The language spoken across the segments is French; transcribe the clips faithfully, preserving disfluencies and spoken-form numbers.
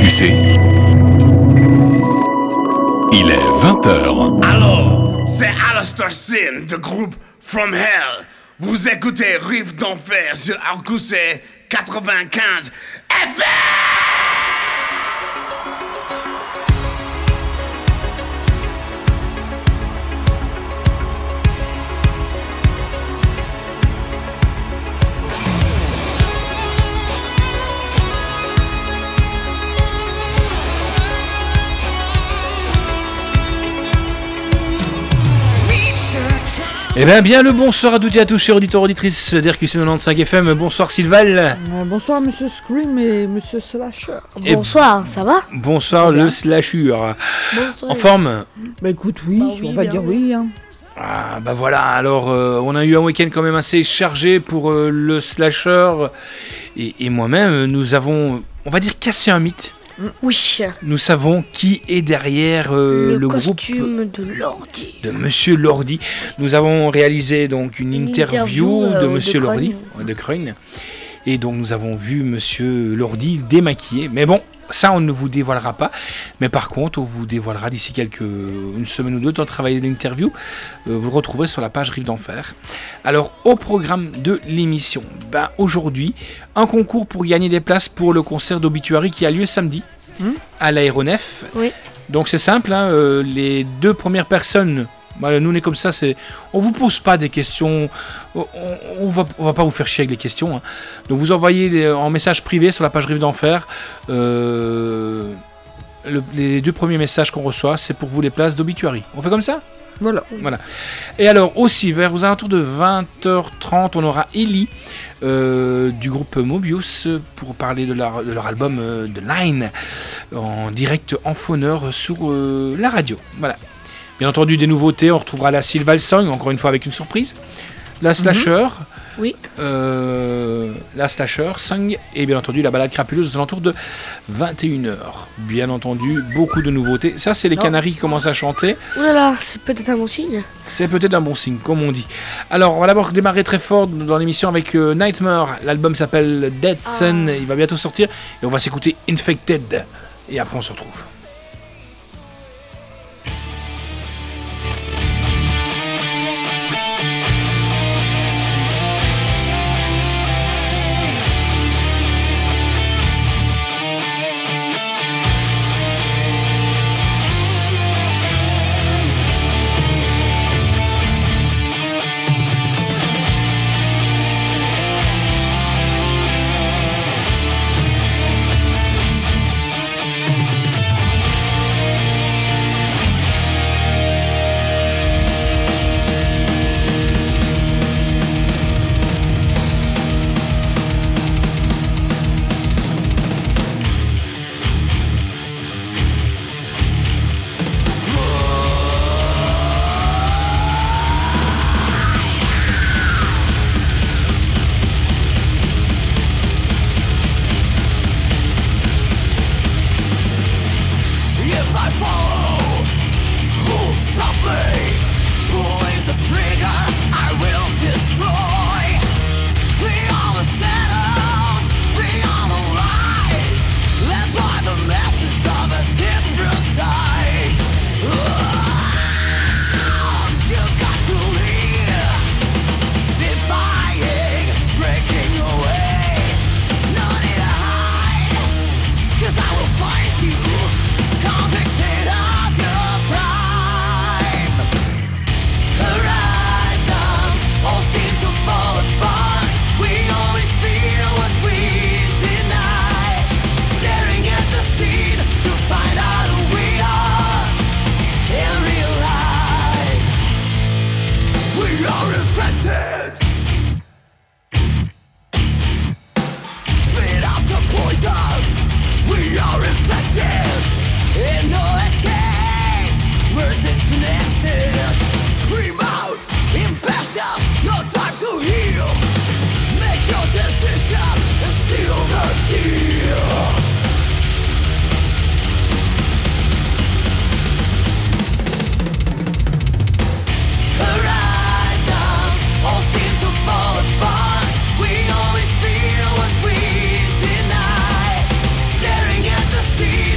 C. Il est vingt heures. Allô, c'est Alastair Sin du groupe From Hell. Vous écoutez Riff d'Enfer sur R Q C quatre-vingt-quinze F M. Eh bien, bien le bonsoir à toutes et à tous, chers auditeurs auditrices d'R Q C quatre-vingt-quinze F M. Bonsoir Sylval. Euh, bonsoir Monsieur Scream et Monsieur Slasher. Et bonsoir, ça va? Bonsoir le Slasher. Bonsoir. En forme? Bah écoute, oui, Bah oui, on va bien dire oui. oui. Hein. Ah bah voilà, alors euh, on a eu un week-end quand même assez chargé pour euh, le Slasher. Et, et moi-même, nous avons, on va dire, cassé un mythe. Oui. Nous savons qui est derrière euh, le, le costume groupe de Lordi. de Monsieur Lordi. Nous avons réalisé donc une, Une interview, interview, de euh, Monsieur de Lordi, Crogne. de Crogne. Et donc nous avons vu Monsieur Lordi démaquillé. Mais bon, ça on ne vous dévoilera pas. Mais par contre, on vous dévoilera d'ici quelques une semaine ou deux, temps de travailler l'interview. Euh, vous le retrouverez sur la page Riff d'Enfer. Alors au programme de l'émission, ben, aujourd'hui, un concours pour gagner des places pour le concert d'Obituary qui a lieu samedi Mmh. à l'aéronef. Oui. Donc c'est simple, hein, euh, les deux premières personnes, voilà, nous on est comme ça, c'est, on vous pose pas des questions, on, on, va, on va pas vous faire chier avec les questions. Hein. Donc vous envoyez les, en message privé sur la page Riff d'Enfer, euh, le, les deux premiers messages qu'on reçoit, c'est pour vous les places d'Obituary. On fait comme ça ? Voilà. Voilà. Et alors aussi, vers aux alentours de vingt heures trente, on aura Ellie euh, du groupe Mobius pour parler de leur, de leur album euh, The Line en direct en phoneur sur euh, la radio. Voilà. Bien entendu, des nouveautés, on retrouvera la Sylval Song, encore une fois avec une surprise. La Slasher. Mm-hmm. Oui. Euh, la Slasher, Song et bien entendu la balade crapuleuse aux alentours de vingt et une heures. Bien entendu, beaucoup de nouveautés. Ça, c'est les Oh. Canaries qui commencent à chanter. Oh là là, c'est peut-être un bon signe. C'est peut-être un bon signe, comme on dit. Alors, on va d'abord démarrer très fort dans l'émission avec euh, Nightmare. L'album s'appelle Dead Sun. Ah. Il va bientôt sortir. Et on va s'écouter Infected. Et après, on se retrouve. See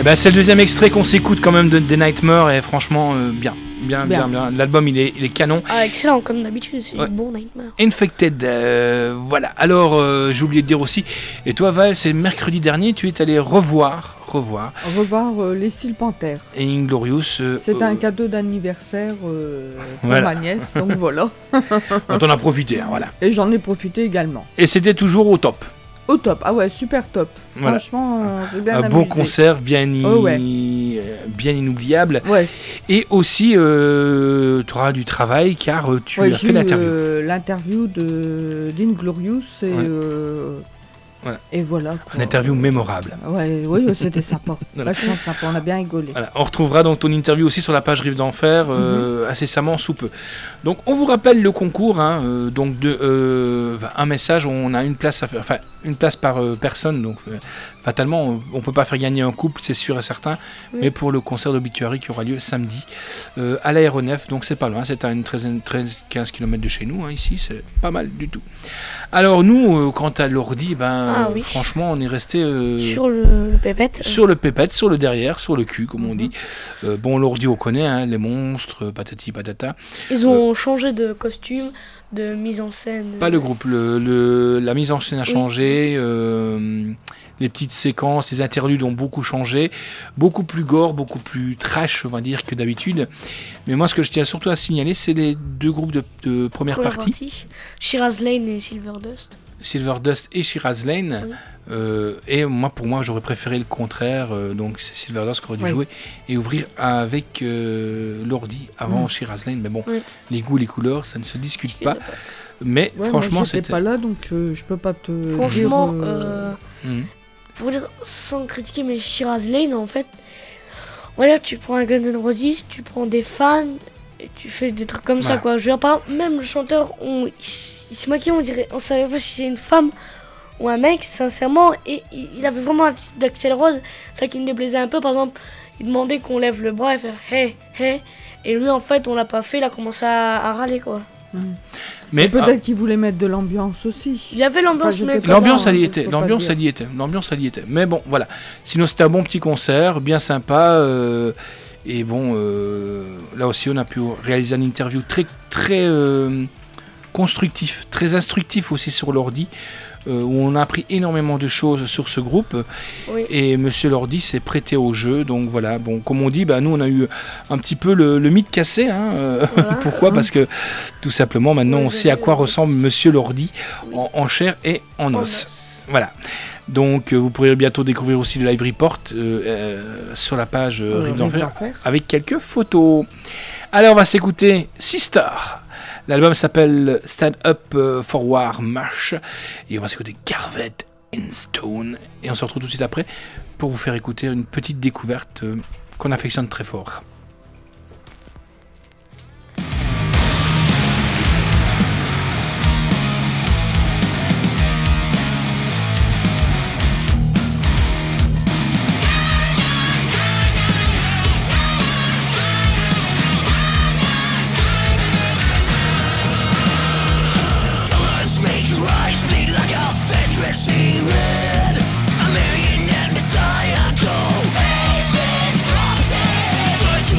Eh ben, c'est le deuxième extrait qu'on s'écoute quand même de, des Nightmare et franchement, euh, bien. Bien, bien, Bien. bien. L'album, il est, il est canon. Ah, excellent, comme d'habitude, c'est Ouais. un bon Nightmare. Infected, euh, voilà. Alors, euh, j'ai oublié de dire aussi, et toi Val, c'est mercredi dernier, tu es allé revoir, revoir, Au revoir euh, les Steel Panthers. et Inglorious. euh, C'est euh, un cadeau d'anniversaire euh, pour Voilà. ma nièce, donc voilà. dont on a profité, hein, voilà. Et j'en ai profité également. Et c'était toujours au top. Au top, ah ouais, super top. Voilà. Franchement, on s'est bien Un amusé. bon concert, bien, i- Oh ouais. euh, bien inoubliable. Ouais, Et aussi, euh, tu auras du travail car euh, tu ouais, as j'ai fait eu l'interview. euh, l'interview de d'Inglorious et, Ouais. euh, Voilà. et voilà. quoi. Une interview mémorable. Ouais, oui, ouais, c'était sympa. Voilà. Vachement sympa, on a bien rigolé. Voilà, on retrouvera donc ton interview aussi sur la page Rive d'Enfer euh, incessamment sous peu. Donc on vous rappelle le concours, hein, euh, donc de euh, un message, on a une place, à faire, enfin une place par euh, personne, donc euh, fatalement on, on peut pas faire gagner un couple, c'est sûr et certain, Oui. mais pour le concert d'obituary qui aura lieu samedi euh, à l'aéronef, donc c'est pas loin, c'est à une treize quinze kilomètres de chez nous, hein, ici c'est pas mal du tout. Alors nous, euh, quant à l'ordi, ben Ah euh, oui. franchement on est resté euh, Sur le, le pépette. sur le pépette, sur le derrière, sur le cul, comme on dit. Euh, bon, l'ordi, on connaît, hein, les monstres, patati patata. Ils ont changé de costume, de mise en scène. Pas le groupe, le, le- la mise en scène a Oui. changé, euh, les petites séquences, les interludes ont beaucoup changé, beaucoup plus gore, beaucoup plus trash, on va dire, que d'habitude. Mais moi, ce que je tiens surtout à signaler, c'est les deux groupes de, de première, Première partie, partie. Shiraz Lane et Silverdust. Silverdust et Shiraz Lane. Oui. Euh, et moi, pour moi, j'aurais préféré le contraire. euh, donc, c'est Silverdust qui aurait dû Oui. jouer et ouvrir avec euh, l'ordi avant Mm. Shiraz Lane. Mais bon, Oui. les goûts, les couleurs, ça ne se discute pas. Mais Ouais, franchement, moi, j'étais c'était. pas là, donc euh, je peux pas te Franchement, dire, euh, Mhm. pour dire sans critiquer, mais Shiraz Lane, en fait, on va dire, tu prends un Guns N' Roses, tu prends des fans, et tu fais des trucs comme ça, Voilà. quoi. Je veux dire, par exemple, même le chanteur, on, il, s- il se maquillait, on dirait, on savait pas si c'est une femme ou un mec, sincèrement, et il, il avait vraiment un titre d'Axel Rose, ça qui me déplaisait un peu, par exemple, il demandait qu'on lève le bras et faire hey, hey, et lui, en fait, on l'a pas fait, il a commencé à, à râler, quoi. Mais Peut-être ah, qu'il voulait mettre de l'ambiance aussi. Il y avait l'ambiance, Enfin, j'étais mais pas pas l'ambiance, ça, elle y je était. peux pas L'ambiance, dire. elle y était. L'ambiance, elle y était. Mais bon, voilà. Sinon, c'était un bon petit concert, bien sympa. euh, et bon, euh, là aussi, on a pu réaliser une interview très, très euh, constructif, très instructif aussi sur l'ordi. euh, où on a appris énormément de choses sur ce groupe. Oui. Et Monsieur Lordi s'est prêté au jeu. Donc voilà, bon, comme on dit, bah, nous on a eu un petit peu le, le mythe cassé. Hein, euh, Voilà. Pourquoi ? Parce que tout simplement maintenant Ouais, on sait à quoi j'avais- ressemble Monsieur Lordi Oui. en, en chair et en En os. os. Voilà. Donc euh, vous pourrez bientôt découvrir aussi le live report euh, euh, sur la page euh, Euh, Rive Rive d'Enfer d'Enfer. avec quelques photos. Alors on va s'écouter Sister. L'album s'appelle Stand Up euh, for War March et on va s'écouter Carved in Stone et on se retrouve tout de suite après pour vous faire écouter une petite découverte euh, qu'on affectionne très fort. Face it, drop dead.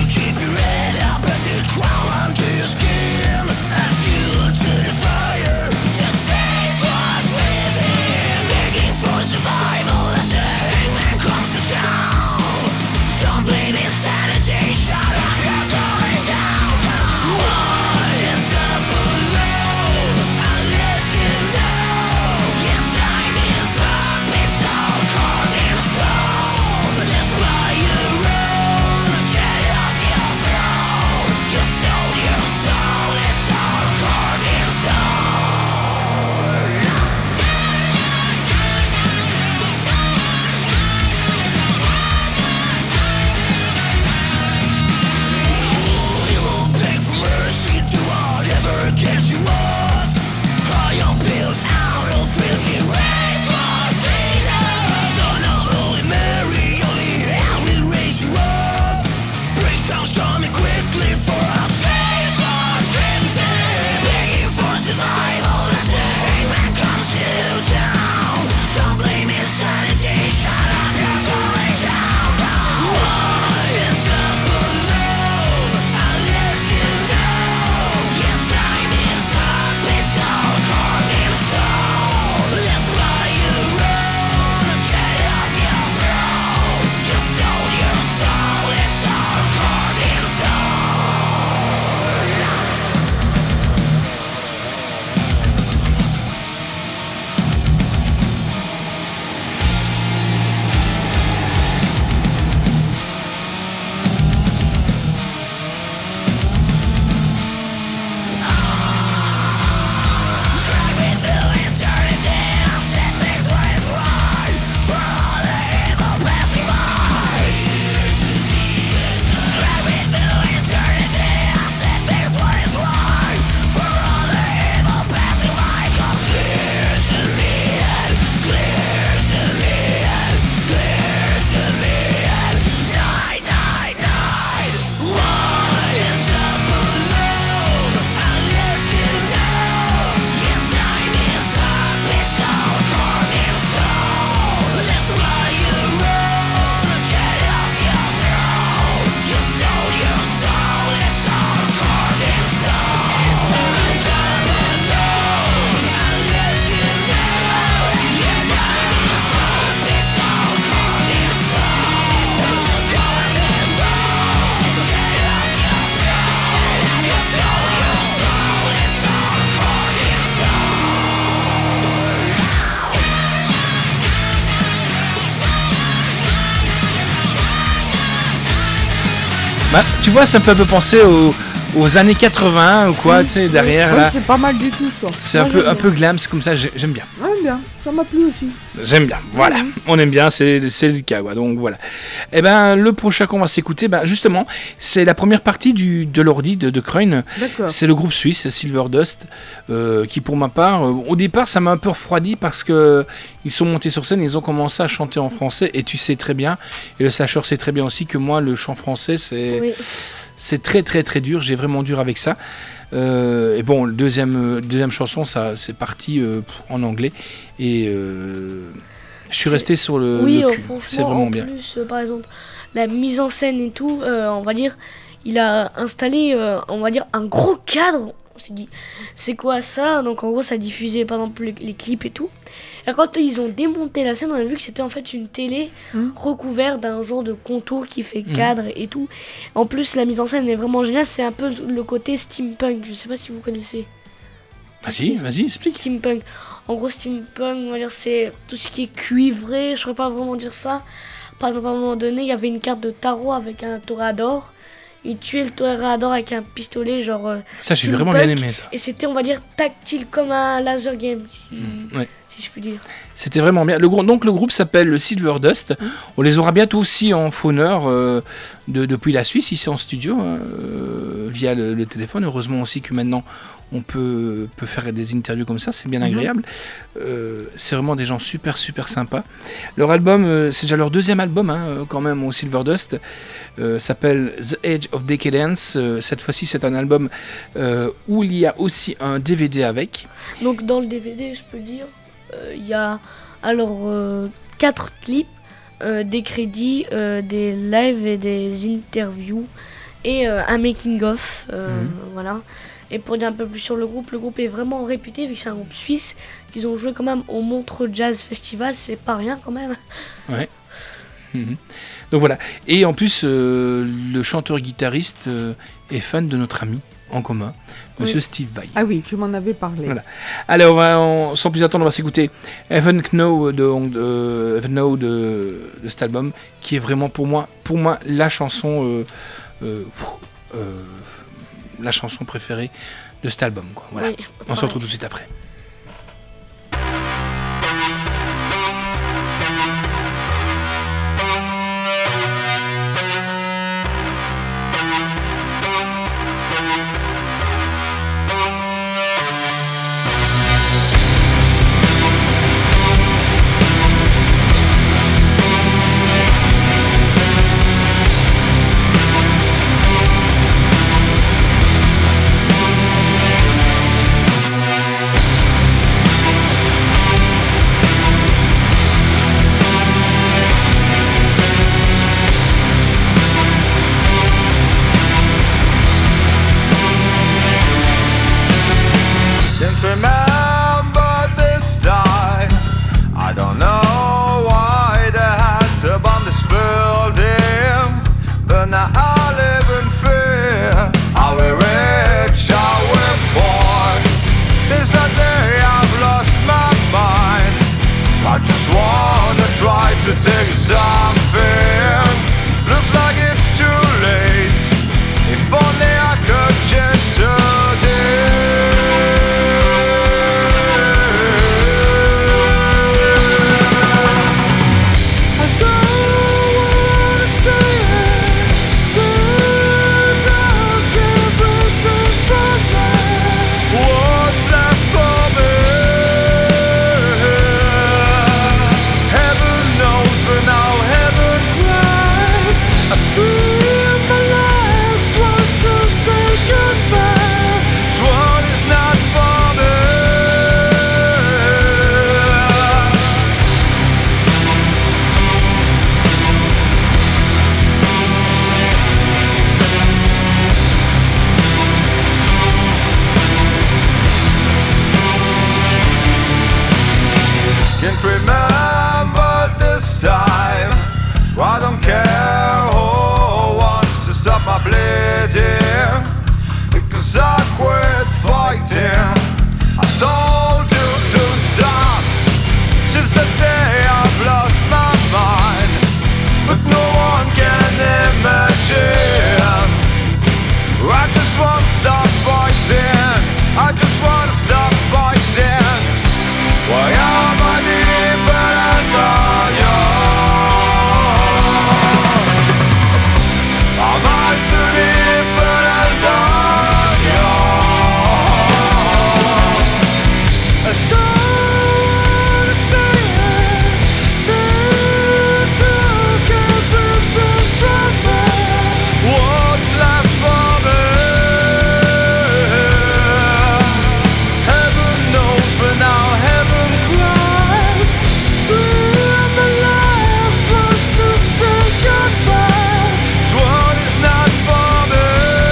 Bah, tu vois, ça me fait un peu penser aux, aux années quatre-vingts ou quoi, Oui, tu sais, derrière oui, là. c'est pas mal du tout ça. C'est un Moi, peu, j'aime un bien. peu glam, c'est comme ça, j'ai- j'aime bien. Ouais, bien, ça m'a plu aussi. J'aime bien, voilà. Mhm. On aime bien, c'est c'est le cas, quoi. Donc voilà. Et ben, le prochain qu'on va s'écouter, ben, justement, c'est la première partie du, de l'ordi de, de Kreun. D'accord. C'est le groupe suisse Silver Dust, euh, qui pour ma part, euh, au départ, ça m'a un peu refroidi parce que ils sont montés sur scène, ils ont commencé à chanter en français, et tu sais très bien, et le Slasher sait très bien aussi que moi, le chant français, c'est Oui. c'est très très très dur. J'ai vraiment dur avec ça. Euh, et bon, le deuxième euh, deuxième chanson, ça c'est parti euh, en anglais, et euh, je suis C'est- resté sur le, Oui, le euh, cul. franchement, C'est vraiment en bien. plus, euh, par exemple, la mise en scène et tout, euh, on va dire, il a installé, euh, on va dire, un gros cadre. On s'est dit, c'est quoi ça? Donc en gros, ça diffusait par exemple les, les clips et tout. Et quand ils ont démonté la scène, on a vu que c'était en fait une télé Mhm. recouverte d'un genre de contour qui fait Mhm. cadre et tout. En plus, la mise en scène est vraiment géniale. C'est un peu le côté steampunk. Je sais pas si vous connaissez. Vas-y, vas-y, explique. Steampunk. En gros, steampunk, on va dire, c'est tout ce qui est cuivré. Je saurais pas vraiment dire ça. Par exemple, à un moment donné, il y avait une carte de tarot avec un toréador. Il tuait le toréador avec un pistolet, genre. euh, Ça, j'ai steampunk. vraiment bien aimé ça. Et c'était, on va dire, tactile comme un laser game, si, Ouais. si je puis dire. C'était vraiment bien. Le, grou- donc le groupe s'appelle le Silver Dust. On les aura bientôt aussi en fauneur euh, de, depuis la Suisse, ici en studio, hein, euh, via le, le téléphone. Heureusement aussi que maintenant on peut, peut faire des interviews comme ça, c'est bien Mhm. agréable. Euh, c'est vraiment des gens super super sympas. Leur album, euh, c'est déjà leur deuxième album hein, euh, quand même au Silver Dust, euh, s'appelle The Age of Decadence. Euh, cette fois-ci c'est un album euh, où il y a aussi un D V D avec. Donc, dans le D V D, je peux dire, euh, il y a alors euh, quatre clips, euh, des crédits, euh, des lives et des interviews et euh, un making-of. euh, Mhm. Voilà. Et pour dire un peu plus sur le groupe, le groupe est vraiment réputé vu que c'est un groupe suisse. Qu'ils ont joué quand même au Montreux Jazz Festival, c'est pas rien quand même. Mhm. Donc voilà. Et en plus, euh, le chanteur-guitariste euh, est fan de notre ami en commun, Monsieur Oui. Steve Vai. Ah oui, tu m'en avais parlé. Voilà. Allez, on va, on- sans plus attendre, on va s'écouter Heaven Know de, de, Heaven Know de, de cet album, qui est vraiment pour moi, pour moi la chanson, euh, euh, pff, euh, la chanson préférée de cet album. Quoi. Voilà. Oui, On se pareil. retrouve tout de suite après. Can't remember this time. I don't know why they had to bomb this building, but now I live in fear. Are we rich? Are we poor? Since that day I've lost my mind. I just wanna try to take something. Looks like it's too late. If only I could change today. I don't wanna stay here without everything from me. What's left for me? Heaven knows, but now heaven cries. I scream my last words to say goodbye. This one is not for me. Can't remember this time. I don't care who wants to stop my bleeding, because I just wanna stop fighting. I just wanna stop fighting. Why am I dependent on you? Am I so dependent on you? I don't wanna stay here. They took everything from me. What's left for me? Heaven knows, but now heaven cries. Scream the life just to say goodbye. This world is not for me.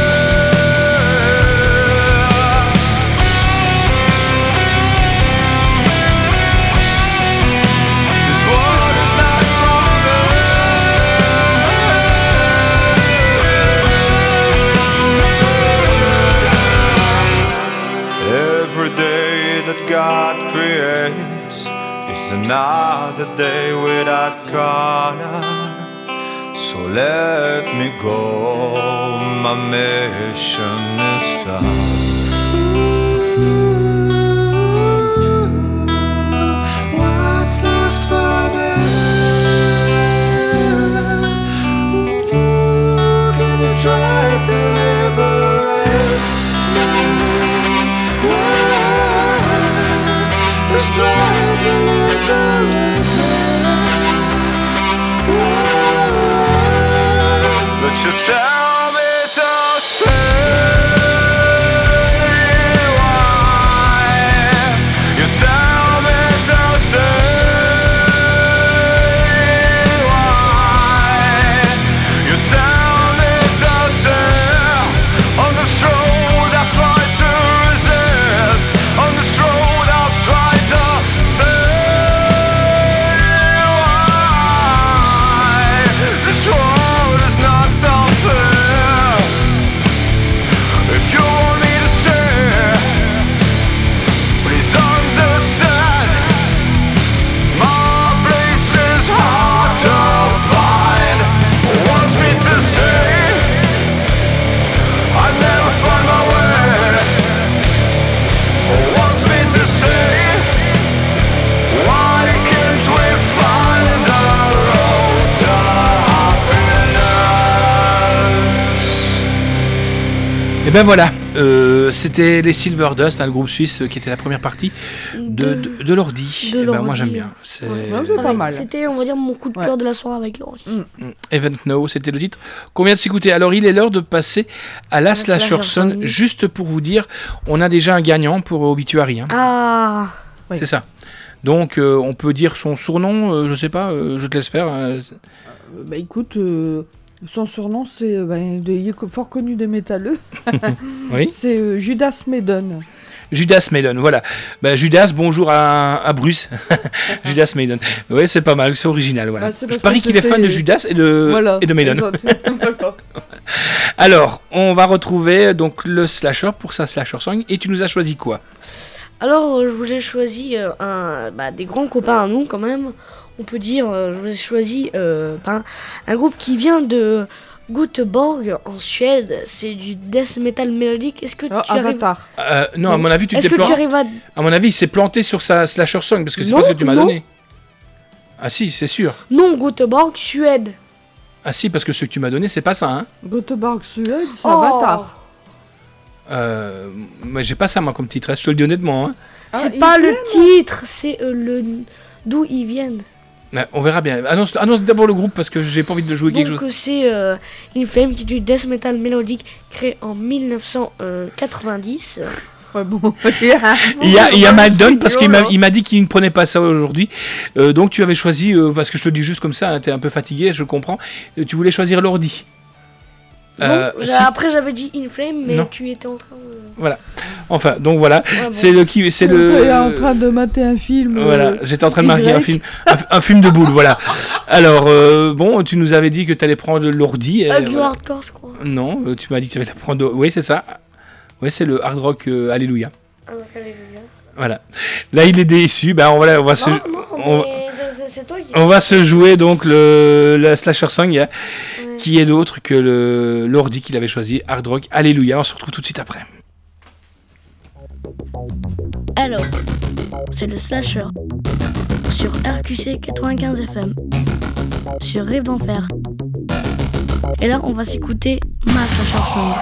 This world is not for me. Every day that God creates is another day without color. So let me go, my mission is done. What's left for me? Ooh, can you try to liberate me? Just try to liberate me. But you tell me to stay. Why? You tell me to stay. Why? You tell me to stay. On this road I try to resist. On this road I'll try to stay. Why? This road is not so fair. If you want me to stay, please understand. My place is hard to find. Wants me to stay, I never find my way. Wants me to stay, why can't we find the road to happiness? Et ben voilà, euh, c'était les Silver Dust, hein, le groupe suisse euh, qui était la première partie de, De- de, de l'ordi. de Eh ben, moi l'ordi. j'aime bien. C'est Ouais. Ouais, c'est pas Avec- mal. C'était, on va dire, mon coup de Ouais. cœur de la soirée avec l'ordi. Mm. Event Now, c'était le titre qu'on vient de s'écouter. Alors il est l'heure de passer à la la Slasher Slasher Song. Song. Juste pour vous dire, on a déjà un gagnant pour Obituary. Hein. Ah, Oui. C'est ça. Donc euh, on peut dire son surnom, euh, je sais pas, euh, je te laisse faire. hein. Euh, Bah écoute, euh, son surnom c'est, euh, bah, de- il est co- fort connu des métalleux. Oui. C'est euh, Judas Maiden. Judas Maiden, voilà. Ben, Judas, bonjour à, à Bruce. Judas Maiden. Oui, c'est pas mal, c'est original. Voilà. Bah, c'est Je parce parie que qu'il est c'est- fan de Judas et de, Voilà. et de Maiden. Les autres. Voilà. Alors, on va retrouver donc le slasher pour sa slasher song. Et tu nous as choisi quoi? alors euh, je vous ai choisi euh, un, bah, des grands copains à nous quand même. On peut dire, euh, je vous ai choisi euh, ben, un groupe qui vient de Göteborg en Suède. C'est du death metal mélodique. Est-ce que Oh, tu arrives Avatar. Euh, Non, à mon avis, tu Est-ce t'es que tu planté. arrives à À mon avis, il s'est planté sur sa slasher song parce que c'est Non, pas ce que tu m'as non. donné. Ah si, c'est sûr. non Göteborg, Suède. Ah si, parce que ce que tu m'as donné, c'est pas ça. Hein. Göteborg Suède, c'est Oh. Avatar. Euh, moi, j'ai pas ça moi comme titre. hein, Je te le dis honnêtement. Hein. Ah, C'est ils pas le viennent titre, c'est euh, le d'où ils viennent. Ouais, on verra bien. Annonce, annonce d'abord le groupe parce que j'ai pas envie de jouer quelque Donc chose. euh, c'est euh, Inflame qui est du death metal mélodique créé en mille neuf cent quatre-vingt-dix. Ouais, bon. Il y a, Il y a, il y a Maldon parce qu'il m'a, là. il m'a dit qu'il ne prenait pas ça aujourd'hui. Euh, donc tu avais choisi, euh, parce que je te le dis juste comme ça, hein, t'es un peu fatigué, je comprends. Euh, tu voulais choisir l'ordi. Non, Euh, j'ai- si. après j'avais dit Inflame, mais Non. tu étais en train de... Voilà. Enfin, donc voilà. Ouais, bon. C'est le qui, c'est Ton le. père est en train de mater un film. euh, Voilà, j'étais en train de marier un Y. film, un, un film de boule, voilà. Alors, euh, bon, tu nous avais dit que tu allais prendre l'ordi. et Avec le voilà. hardcore, je crois. Non, euh, tu m'as dit que tu allais la prendre. Oui, c'est ça. Oui, c'est le hard rock euh, Alléluia. Avec Alléluia. Voilà. Là, il est déçu. Ben, on va, on va se, Non, non, on, mais c'est- c'est- c'est toi qui... on va se jouer donc le la slasher song. il y a- Ouais. Ouais. Qui est d'autre que le l'ordi qu'il avait choisi, Hard Rock Alléluia. On se retrouve tout de suite après. Alors, c'est le Slasher sur R Q C quatre-vingt-quinze F M, sur Rêve d'enfer. Et là, on va s'écouter ma Slasher Song.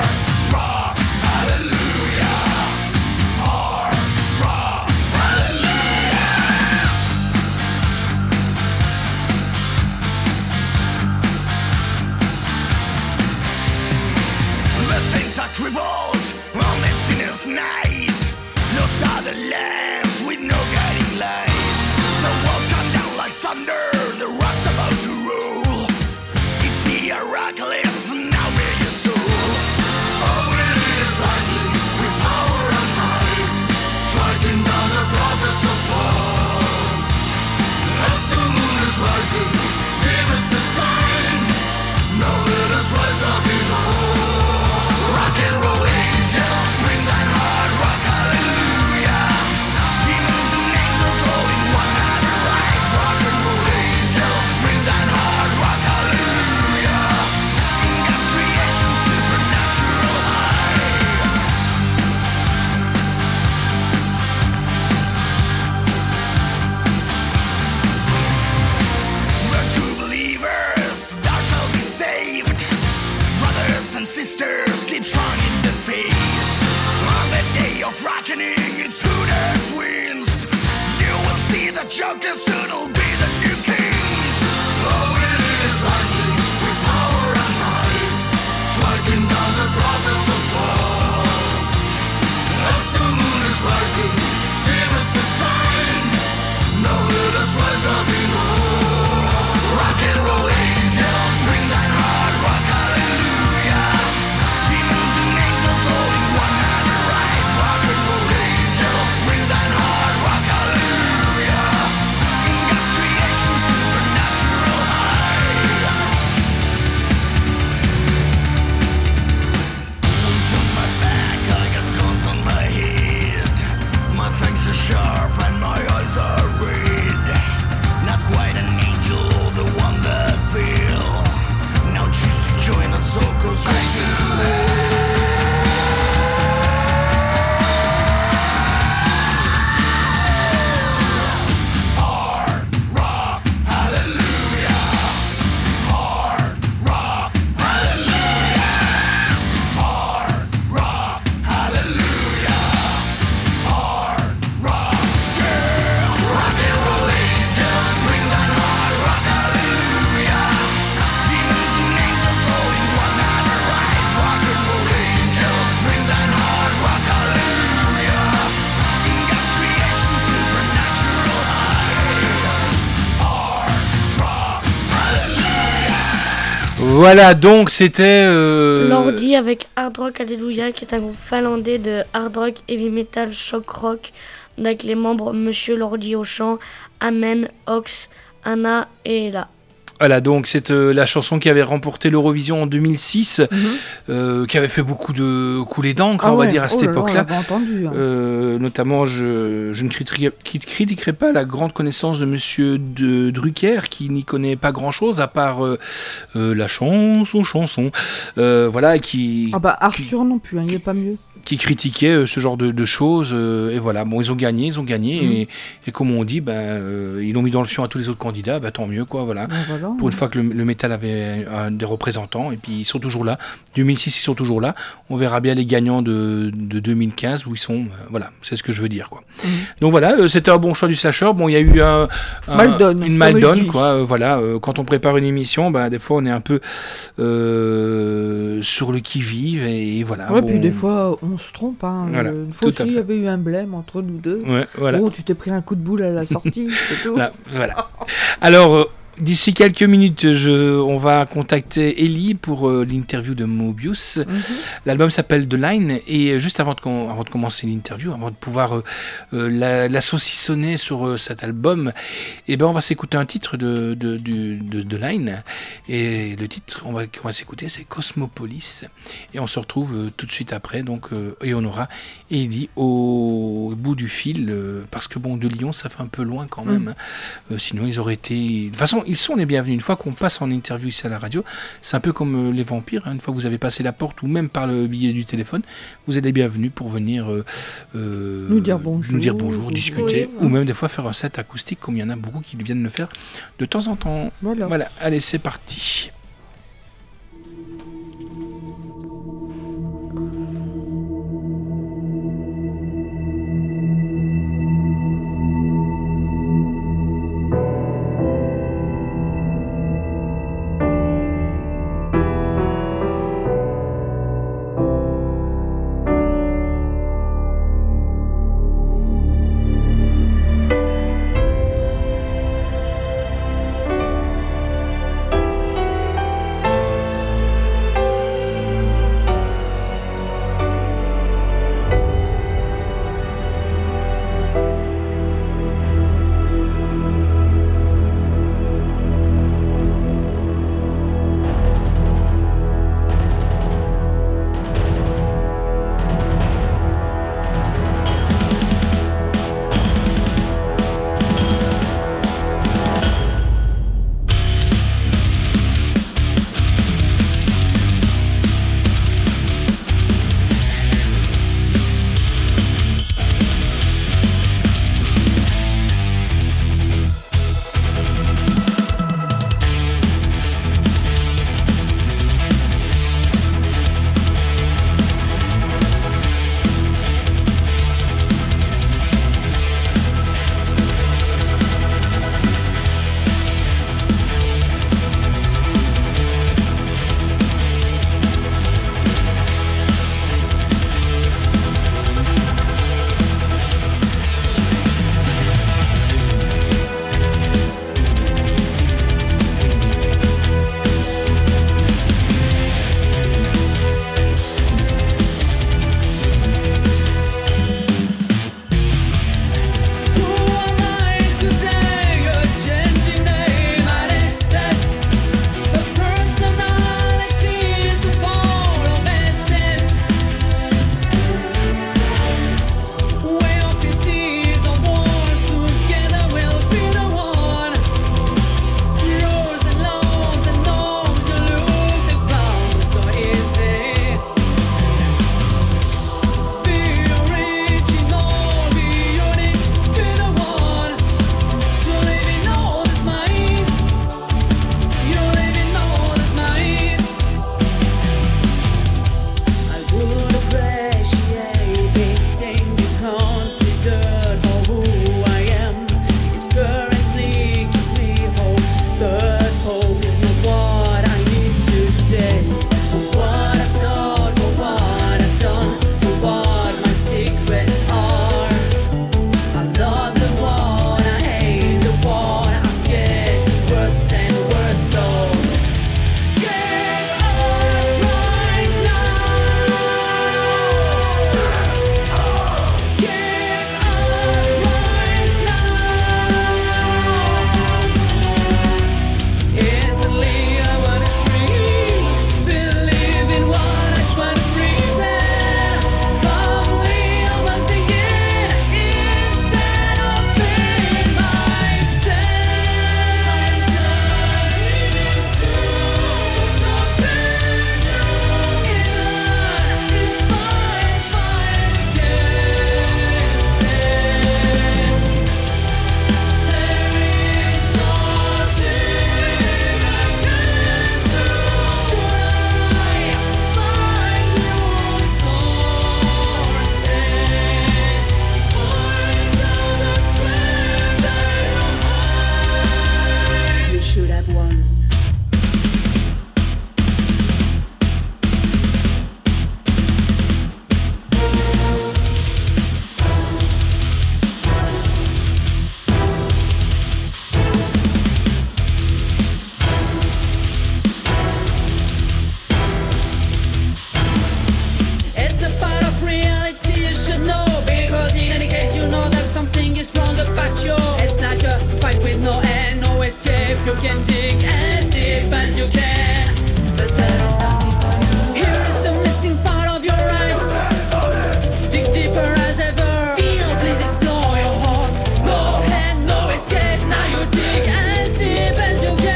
On this sinner's night, lost are the lambs with no guiding light. The walls come down like thunder, the rock's about to roll. It's the apocalypse, now bear your soul. Oh, it is lightning with power and might, striking down the prophets of false. As the moon is rising, give us the sign. Now let us rise up in hope. Rock and roll angels, bring that hard rock, hallelujah. Demons and angels all in one hand right. Rock and roll angels, bring that hard rock, hallelujah. In God's creation, supernatural high. The true believers, thou shalt be saved. Brothers and sisters, keep strong in the faith. On the day of reckoning, it's who does wins. You will see the Joker soon will be the new kings. Oh, it is lightning with power and might, striking down the prophets of false. As the moon is rising, give us the sign. Now let us rise up in hope. Rock and roll angels, bring that hard rock, hallelujah. Demons and angels all in one hand right. Rock and roll angels, bring that hard rock, hallelujah. In God's creation, supernatural high. Wings on my back, I got guns on my head. My fangs are sharp and my eyes are red. Not quite an angel, the one that fell. Now choose to join us all, cause we Hard rock, hallelujah. Hard rock, hallelujah. Hard rock, hallelujah. Hard rock, yeah. Rock and roll angels, bring that hard rock, hallelujah. Demons and angels all in one hand right. Rock and roll angels, bring that hard rock, hallelujah. In God's creation, supernatural high. Hard rock, hallelujah. Voilà, donc c'était. euh, Lordi avec Hard Rock Alléluia, qui est un groupe finlandais de hard rock, heavy metal, shock rock, avec les membres Monsieur Lordi au chant, Amen, Ox, Anna et Ella. Voilà, donc c'est euh, la chanson qui avait remporté l'Eurovision en deux mille six, euh, qui avait fait beaucoup de couler d'encre, on va dire, à cette oh là là, époque-là. on l'avait entendu. hein. Euh, notamment, je, je ne critiquerai, critiquerai pas la grande connaissance de Monsieur de Drucker, qui n'y connaît pas grand-chose, à part euh, euh, la chanson, chanson. Euh, voilà, et qui, Ah bah Arthur non plus, hein, il est pas mieux. qui critiquait euh, ce genre de, de choses. euh, et voilà, bon, ils ont gagné, ils ont gagné. Mhm. Et, et comme on dit, ben, euh, ils l'ont mis dans le fion à tous les autres candidats, ben, tant mieux, quoi, voilà. Ben voilà. Pour une fois que le, le métal avait un, des représentants, et puis ils sont toujours là. deux mille six, ils sont toujours là. On verra bien les gagnants de, de deux mille quinze où ils sont. euh, voilà, c'est ce que je veux dire, quoi. Mhm. Donc voilà, euh, c'était un bon choix du Slasher. Bon, il y a eu un, un- Mal-donne, une comme mal-donne, je dis. quoi. euh, voilà, euh, quand on prépare une émission, ben, des fois on est un peu euh, sur le qui-vive, et, et voilà. Ouais, bon, puis des fois on se trompe. Hein. Voilà, Euh, Une fois tout à aussi, il y fait. avait eu un blême entre nous deux. Ouais, voilà. Bon, tu t'es pris un coup de boule à la sortie, c'est tout. Voilà, voilà. Alors, euh, d'ici quelques minutes, je, on va contacter Ellie pour euh, l'interview de Mobius. Mhm. L'album s'appelle The Line, et euh, juste avant de, com- avant de commencer l'interview, avant de pouvoir euh, euh, la, la saucissonner sur euh, cet album, eh ben, on va s'écouter un titre de, de, du- de, The Line, et le titre on va, qu'on va s'écouter, c'est Cosmopolis, et on se retrouve euh, tout de suite après, donc, euh, et on aura Ellie au bout du fil, euh, parce que bon, de Lyon, ça fait un peu loin quand même, Mhm. hein. Euh, sinon ils auraient été... De toute façon, ils sont les bienvenus. Une fois qu'on passe en interview ici à la radio, c'est un peu comme euh, les vampires. Hein. Une fois que vous avez passé la porte ou même par le billet du téléphone, vous êtes les bienvenus pour venir euh, euh, Nous dire bonjour. nous dire bonjour, discuter, Oui, ou même des fois faire un set acoustique, comme il y en a beaucoup qui viennent le faire de temps en temps. Voilà. Voilà, allez, c'est parti. As deep as you can.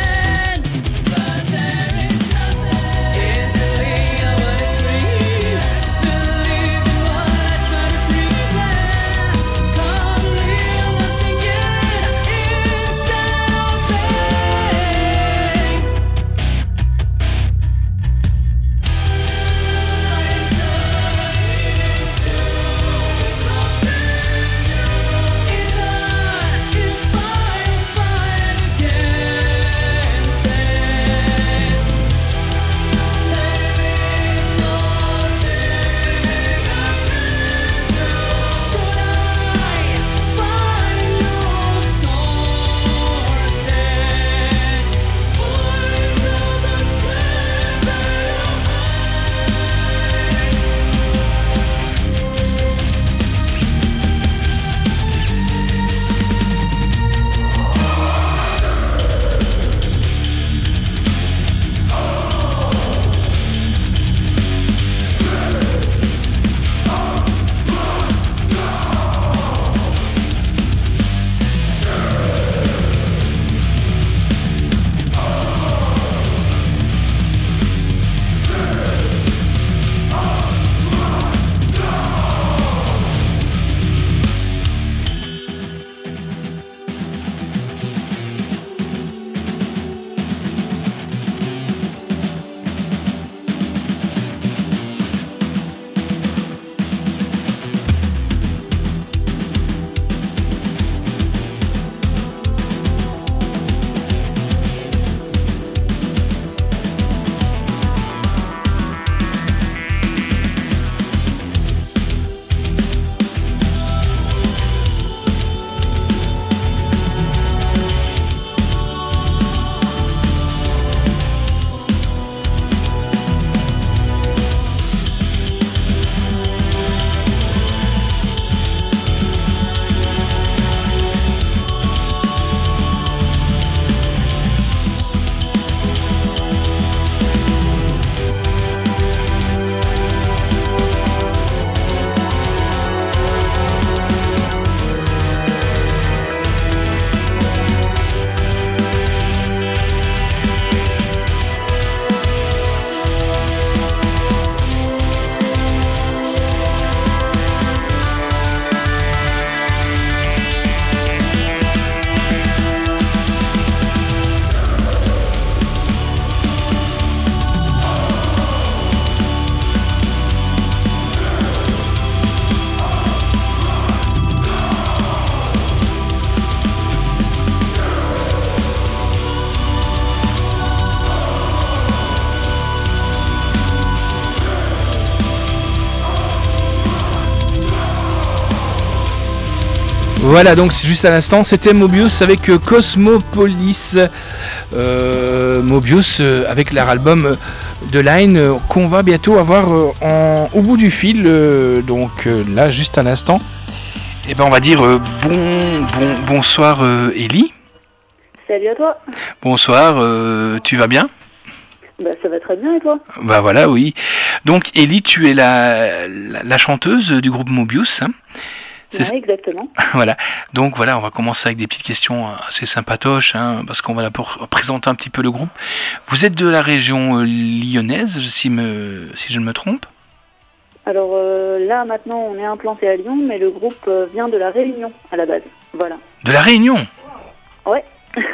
Voilà, donc c'est juste à l'instant, c'était Mobius avec euh, Cosmopolis. Euh, Mobius euh, avec leur album euh, The Line euh, qu'on va bientôt avoir euh, en, au bout du fil. euh, donc euh, là, juste à l'instant, et ben on va dire euh, bon, bon, bonsoir euh, Ellie. Salut à toi. Bonsoir, euh, tu vas bien? Bah ça va très bien et toi? Bah voilà, oui. Donc Ellie, tu es la, la, la chanteuse du groupe Mobius, hein? Ouais, exactement. Voilà, donc voilà, on va commencer avec des petites questions assez sympatoches, hein, parce qu'on va là pour présenter un petit peu le groupe. Vous êtes de la région euh, lyonnaise, si, me, si je ne me trompe? Alors euh, là maintenant on est implanté à Lyon, mais le groupe euh, vient de la Réunion à la base. Voilà. De la Réunion? Ouais.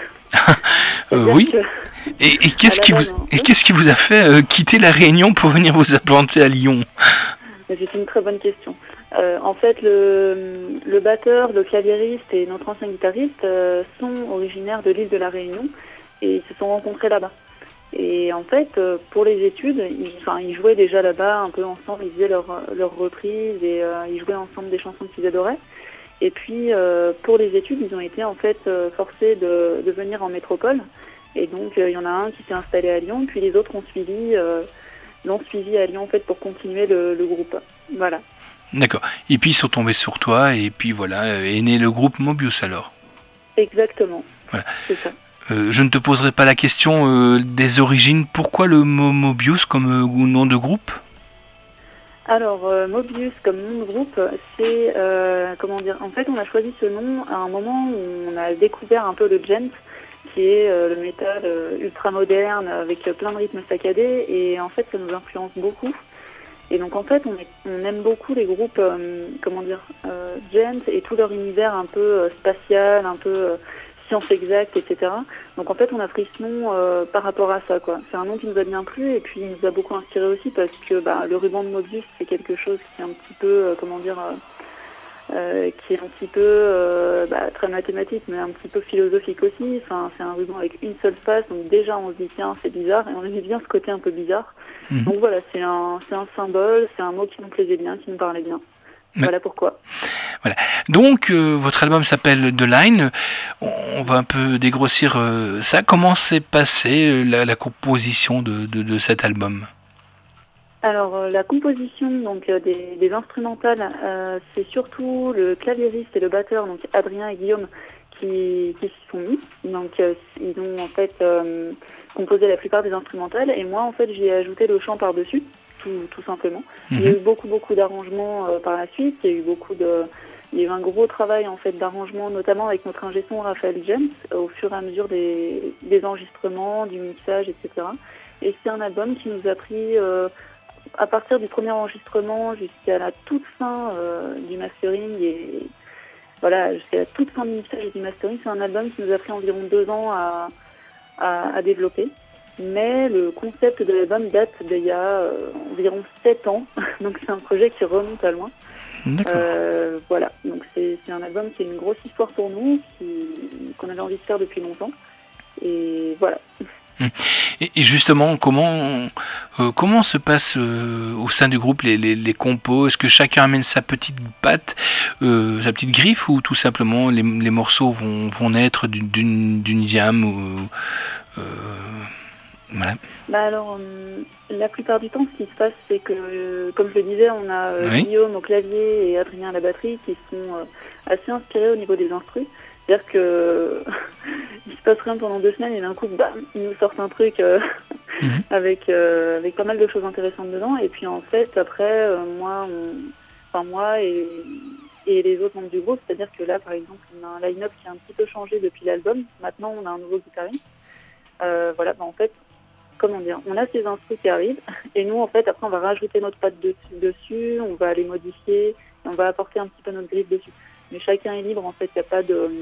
euh, oui. Que... Et, et qu'est-ce qui, base, vous, hein. et qu'est-ce qui vous a fait euh, quitter la Réunion pour venir vous implanter à Lyon? C'est une très bonne question. Euh, en fait, le, le batteur, le claviériste et notre ancien guitariste euh, sont originaires de l'île de la Réunion et ils se sont rencontrés là-bas. Et en fait, euh, pour les études, ils, enfin, ils jouaient déjà là-bas un peu ensemble, ils faisaient leurs leur reprises et euh, ils jouaient ensemble des chansons qu'ils adoraient. Et puis, euh, pour les études, ils ont été en fait euh, forcés de, de venir en métropole. Et donc, il euh, y en a un qui s'est installé à Lyon, puis les autres ont suivi, euh, l'ont suivi à Lyon en fait pour continuer le, le groupe. Voilà. D'accord. Et puis ils sont tombés sur toi, et puis voilà, est né le groupe Mobius alors. Exactement. Voilà. C'est ça. Euh, je ne te poserai pas la question euh, des origines. Pourquoi le mot Mobius comme euh, nom de groupe? Alors, euh, Mobius comme nom de groupe, c'est, euh, comment dire, en fait on a choisi ce nom à un moment où on a découvert un peu le djent, qui est euh, le métal euh, ultra moderne avec euh, plein de rythmes saccadés, et en fait ça nous influence beaucoup. Et donc en fait, on, est, on aime beaucoup les groupes, euh, comment dire, euh, djent et tout leur univers un peu euh, spatial, un peu euh, science exacte, et cetera. Donc en fait, on a pris ce nom euh, par rapport à ça, quoi. C'est un nom qui nous a bien plu et puis il nous a beaucoup inspiré aussi parce que bah, le ruban de Mobius, c'est quelque chose qui est un petit peu, euh, comment dire, euh, euh, qui est un petit peu euh, bah, très mathématique, mais un petit peu philosophique aussi. Enfin, c'est un ruban avec une seule face, donc déjà on se dit tiens, c'est bizarre, et on aimait bien ce côté un peu bizarre. Mmh. Donc voilà, c'est un, c'est un symbole, c'est un mot qui nous plaisait bien, qui nous parlait bien. Mais... Voilà pourquoi. Voilà. Donc, euh, votre album s'appelle The Line. On va un peu dégrossir euh, ça. Comment s'est passée euh, la, la composition de, de, de cet album? Alors, euh, la composition donc euh, des, des instrumentales, euh, c'est surtout le claviériste et le batteur, donc Adrien et Guillaume, qui, qui s'y sont mis. Donc, euh, ils ont en fait euh, composé la plupart des instrumentales, et moi, en fait, j'y ai ajouté le chant par-dessus, tout, tout simplement. Mm-hmm. Il y a eu beaucoup, beaucoup d'arrangements euh, par la suite. Il y a eu beaucoup de... Il y a eu un gros travail en fait d'arrangement, notamment avec notre ingé son Raphaël James, au fur et à mesure des, des enregistrements, du mixage, et cetera. Et c'est un album qui nous a pris... Euh, à partir du premier enregistrement jusqu'à la toute fin euh, du mastering et voilà, jusqu'à la toute fin du mixage et du mastering, c'est un album qui nous a pris environ deux ans à, à, à développer. Mais le concept de l'album date d'il y a euh, environ sept ans, donc c'est un projet qui remonte à loin. Euh, voilà, donc c'est, c'est un album qui a une grosse histoire pour nous, qui, qu'on avait envie de faire depuis longtemps. Et voilà. Et justement, comment euh, comment se passe euh, au sein du groupe les, les, les compos? Est-ce que chacun amène sa petite patte, euh, sa petite griffe, ou tout simplement les, les morceaux vont, vont naître d'une, d'une, d'une jam ou, euh, voilà. Bah alors, euh, la plupart du temps, ce qui se passe, c'est que, euh, comme je le disais, on a euh, oui. Guillaume au clavier et Adrien à la batterie qui sont euh, assez inspirés au niveau des instrus. C'est-à-dire que il se passe rien pendant deux semaines et d'un coup, bam, ils nous sortent un truc euh, mmh. avec euh, avec pas mal de choses intéressantes dedans. Et puis en fait, après, euh, moi, on, enfin moi et et les autres membres du groupe, c'est-à-dire que là, par exemple, on a un line-up qui a un petit peu changé depuis l'album. Maintenant, on a un nouveau guitariste. Euh, voilà, bah en fait, comment dire, on a ces instrus qui arrivent et nous, en fait, après, on va rajouter notre patte dessus, dessus, on va les modifier, et on va apporter un petit peu notre griffe dessus. Mais chacun est libre, en fait, il n'y a pas de,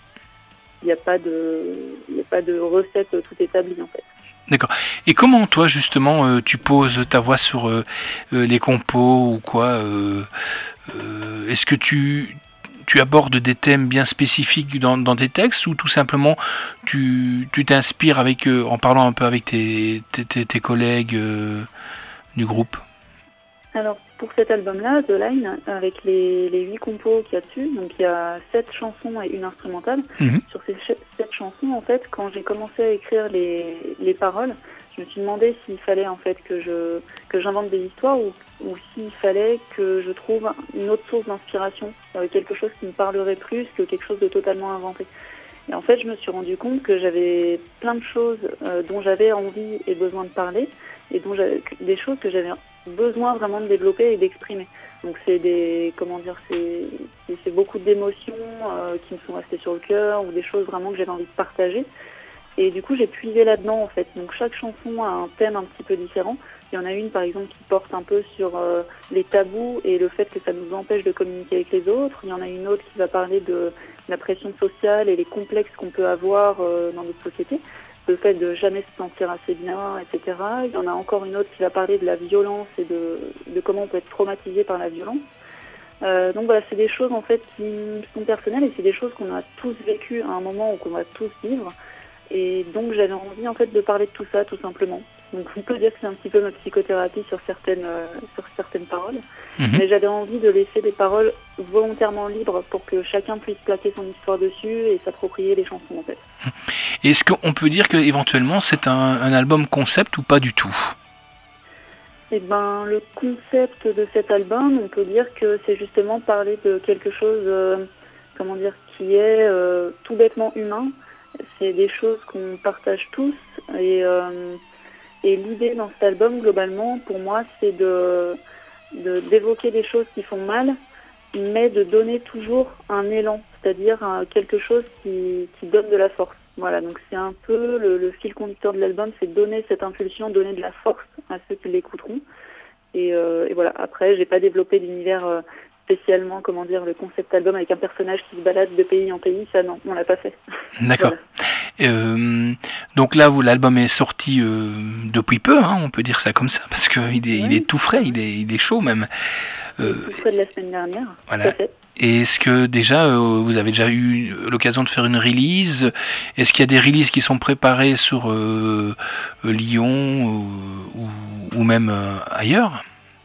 il n'y a pas de, il n'y a pas de recette tout établie, en fait. D'accord. Et comment toi justement euh, tu poses ta voix sur euh, euh, les compos ou quoi euh, euh, Est-ce que tu tu abordes des thèmes bien spécifiques dans, dans tes textes, ou tout simplement tu, tu t'inspires avec euh, en parlant un peu avec tes tes, tes, tes collègues euh, du groupe? Alors pour cet album-là, The Line, avec les, les huit compos qu'il y a dessus, donc il y a sept chansons et une instrumentale. Mhm. Sur ces ch- sept chansons, en fait, quand j'ai commencé à écrire les, les paroles, je me suis demandé s'il fallait en fait que je que j'invente des histoires ou, ou s'il fallait que je trouve une autre source d'inspiration, euh, quelque chose qui me parlerait plus que quelque chose de totalement inventé. Et en fait, je me suis rendu compte que j'avais plein de choses euh, dont j'avais envie et besoin de parler, et dont j'avais, des choses que j'avais besoin vraiment de développer et d'exprimer. Donc c'est des, comment dire, c'est, c'est, c'est beaucoup d'émotions euh, qui me sont restées sur le cœur, ou des choses vraiment que j'avais envie de partager. Et du coup, j'ai puisé là-dedans, en fait. Donc chaque chanson a un thème un petit peu différent. Il y en a une, par exemple, qui porte un peu sur euh, les tabous et le fait que ça nous empêche de communiquer avec les autres. Il y en a une autre qui va parler de la pression sociale et les complexes qu'on peut avoir euh, dans notre société. Le fait de jamais se sentir assez bien, et cetera. Il y en a encore une autre qui va parler de la violence et de, de comment on peut être traumatisé par la violence. Euh, donc voilà, c'est des choses, en fait, qui sont personnelles, et c'est des choses qu'on a tous vécues à un moment ou qu'on va tous vivre. Et donc j'avais envie en fait de parler de tout ça tout simplement. Donc on peut dire que c'est un petit peu ma psychothérapie sur certaines, euh, sur certaines paroles. Mmh. Mais j'avais envie de laisser des paroles volontairement libres pour que chacun puisse plaquer son histoire dessus et s'approprier les chansons en fait. Est-ce qu'on peut dire qu'éventuellement c'est un, un album concept ou pas du tout ? Eh ben, le concept de cet album, on peut dire que c'est justement parler de quelque chose, euh, comment dire, qui est euh, tout bêtement humain. C'est des choses qu'on partage tous et, euh, et l'idée dans cet album, globalement, pour moi, c'est de, de, d'évoquer des choses qui font mal, mais de donner toujours un élan, c'est-à-dire euh, quelque chose qui, qui donne de la force. Voilà, donc c'est un peu le, le fil conducteur de l'album, c'est donner cette impulsion, donner de la force à ceux qui l'écouteront. Et, euh, et voilà, après, j'ai pas développé d'univers... Euh, spécialement, comment dire, le concept album avec un personnage qui se balade de pays en pays, ça non, on l'a pas fait. D'accord. Voilà. Euh, donc là, vous, l'album est sorti euh, depuis peu, hein, on peut dire ça comme ça, parce qu'il est, oui. il est tout frais, il est, il est chaud même. Euh, il est tout frais de la semaine dernière. Voilà. Tout à fait. Et est-ce que déjà, euh, vous avez déjà eu l'occasion de faire une release ? Est-ce qu'il y a des releases qui sont préparées sur euh, Lyon euh, ou, ou même euh, ailleurs ?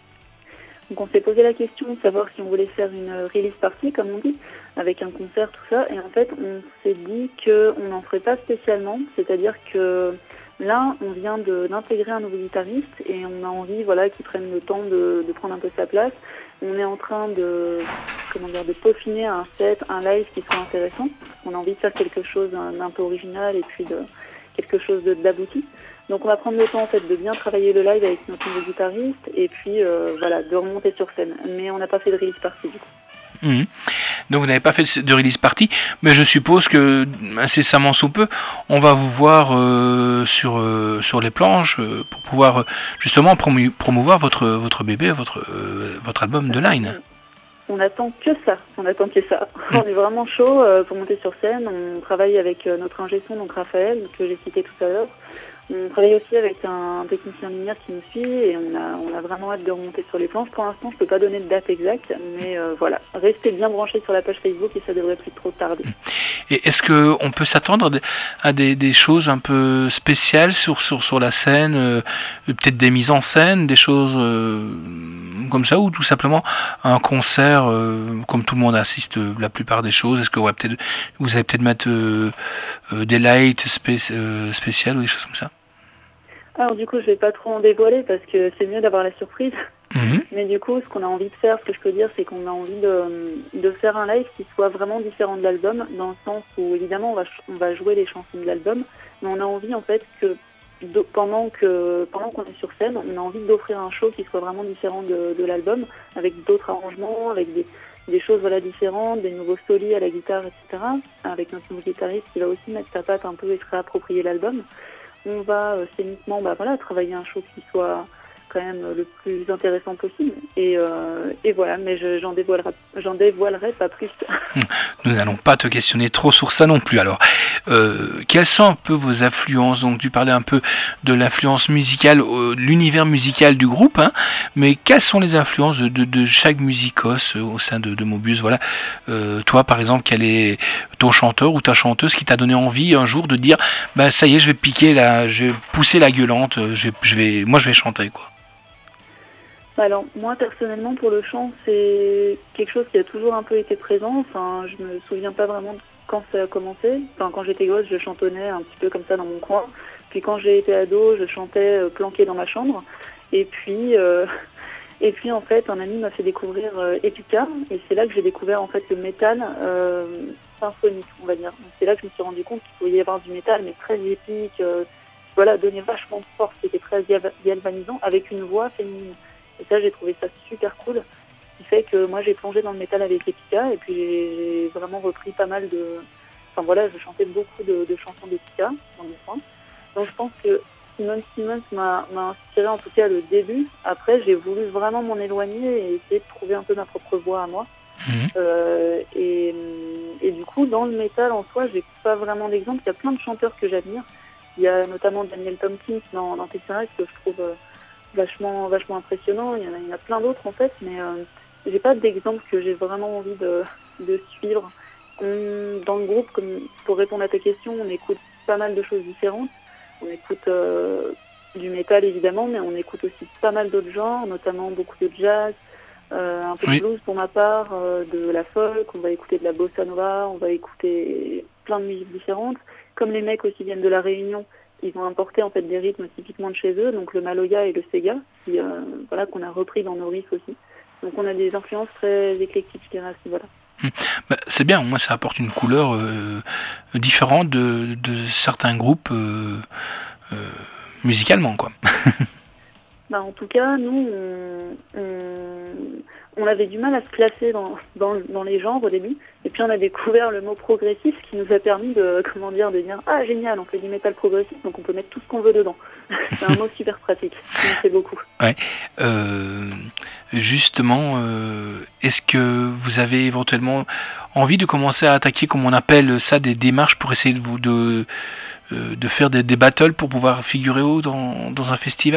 Donc on s'est posé la question de savoir si on voulait faire une release party, comme on dit, avec un concert, tout ça. Et en fait, on s'est dit qu'on n'en ferait pas spécialement. C'est-à-dire que là, on vient de, d'intégrer un nouveau guitariste et on a envie, voilà, qu'il prenne le temps de, de prendre un peu sa place. On est en train de, comment dire, de peaufiner un set, un live qui soit intéressant. On a envie de faire quelque chose d'un peu original et puis de quelque chose de, d'abouti. Donc on va prendre le temps en fait de bien travailler le live avec notre nouveau guitariste et puis euh, voilà, de remonter sur scène. Mais on n'a pas fait de release party du coup. Mmh. Donc vous n'avez pas fait de release party, mais je suppose que incessamment sous peu, on va vous voir euh, sur euh, sur les planches euh, pour pouvoir euh, justement promu- promouvoir votre votre bébé, votre euh, votre album de Line. On attend que ça, on attend que ça. Mmh. On est vraiment chaud euh, pour monter sur scène. On travaille avec euh, notre ingé son, donc Raphaël, que j'ai cité tout à l'heure. On travaille aussi avec un technicien lumière qui nous suit et on a, on a vraiment hâte de remonter sur les planches. Pour l'instant, je ne peux pas donner de date exacte, mais euh, voilà, restez bien branchés sur la page Facebook et ça devrait plus trop tarder. Et est-ce qu'on peut s'attendre à des, des choses un peu spéciales sur, sur, sur la scène, euh, peut-être des mises en scène, des choses euh, comme ça, ou tout simplement un concert euh, comme tout le monde assiste euh, la plupart des choses? Est-ce que ouais, peut-être, vous allez peut-être mettre euh, euh, des lights spé- euh, spéciales ou des choses comme ça? Alors du coup, je vais pas trop en dévoiler parce que c'est mieux d'avoir la surprise. Mmh. Mais du coup, ce qu'on a envie de faire, ce que je peux dire, c'est qu'on a envie de, de faire un live qui soit vraiment différent de l'album, dans le sens où évidemment on va, on va jouer les chansons de l'album, mais on a envie en fait que de, pendant que pendant qu'on est sur scène, on a envie d'offrir un show qui soit vraiment différent de, de l'album, avec d'autres arrangements, avec des, des choses voilà différentes, des nouveaux solis à la guitare, et cetera. Avec notre nouveau guitariste qui va aussi mettre sa patte un peu et se réapproprier l'album. On va euh, scéniquement bah, voilà, travailler un show qui soit quand même le plus intéressant possible. Et, euh, et voilà, mais je, j'en, dévoilerai, j'en dévoilerai pas plus. Nous n'allons pas te questionner trop sur ça non plus. Alors, euh, quelles sont un peu vos influences? Donc, tu parlais un peu de l'influence musicale, euh, l'univers musical du groupe, hein, mais quelles sont les influences de, de, de chaque musicos euh, au sein de, de Mobius? Voilà. Euh, toi, par exemple, quel est ton chanteur ou ta chanteuse qui t'a donné envie un jour de dire, bah ça y est, je vais piquer la, je vais pousser la gueulante, je vais, je vais, moi je vais chanter quoi. Bah alors, moi, personnellement, pour le chant, c'est quelque chose qui a toujours un peu été présent. Enfin, je me souviens pas vraiment de quand ça a commencé. Enfin, quand j'étais gosse, je chantonnais un petit peu comme ça dans mon coin. Puis quand j'ai été ado, je chantais euh, planquée dans ma chambre. Et puis, euh, et puis en fait, un ami m'a fait découvrir euh, Epica. Et c'est là que j'ai découvert en fait le métal euh, symphonique, on va dire. Donc, c'est là que je me suis rendu compte qu'il pouvait y avoir du métal, mais très épique. Euh, voilà, donner vachement de force, qui était très galvanisant, avec une voix féminine. Et ça, j'ai trouvé ça super cool. Ce qui fait que moi, j'ai plongé dans le métal avec Epica, et puis j'ai vraiment repris pas mal de... Enfin voilà, je chantais beaucoup de, de chansons d'Epica dans mes coins. Donc je pense que Simone Simons m'a, m'a inspiré en tout cas le début. Après, j'ai voulu vraiment m'en éloigner et essayer de trouver un peu ma propre voix à moi. Mmh. Euh, et, et du coup, dans le métal en soi, j'ai pas vraiment d'exemple. Il y a plein de chanteurs que j'admire. Il y a notamment Daniel Tompkins dans, dans Texas que je trouve... Euh, vachement vachement impressionnant. Il y en a, il y en a plein d'autres en fait, mais euh, j'ai pas d'exemple que j'ai vraiment envie de, de suivre. On, dans le groupe, comme pour répondre à ta question, on écoute pas mal de choses différentes. On écoute euh, du métal évidemment, mais on écoute aussi pas mal d'autres genres, notamment beaucoup de jazz, euh, un peu de oui. blues pour ma part, euh, de la folk, on va écouter de la bossa nova, on va écouter plein de musiques différentes. Comme les mecs aussi viennent de la Réunion, ils ont importé en fait des rythmes typiquement de chez eux, donc le maloya et le sega, qui, euh, voilà, qu'on a repris dans nos riffs aussi. Donc on a des influences très éclectiques, je dirais, à ce niveau-là. Mmh. Bah, c'est bien, au moins ça apporte une couleur euh, différente de, de certains groupes euh, euh, musicalement, quoi. Bah, en tout cas, nous, on, on, on avait du mal à se classer dans, dans, dans les genres au début. Et puis on a découvert le mot progressif qui nous a permis de, comment dire, de dire « Ah, génial, on fait du métal progressif, donc on peut mettre tout ce qu'on veut dedans. » C'est un mot super pratique, qui me fait beaucoup. Ouais. Euh, justement, euh, est-ce que vous avez éventuellement envie de commencer à attaquer, comme on appelle ça, des démarches pour essayer de, vous, de, de faire des, des battles pour pouvoir figurer haut dans, dans un festival ?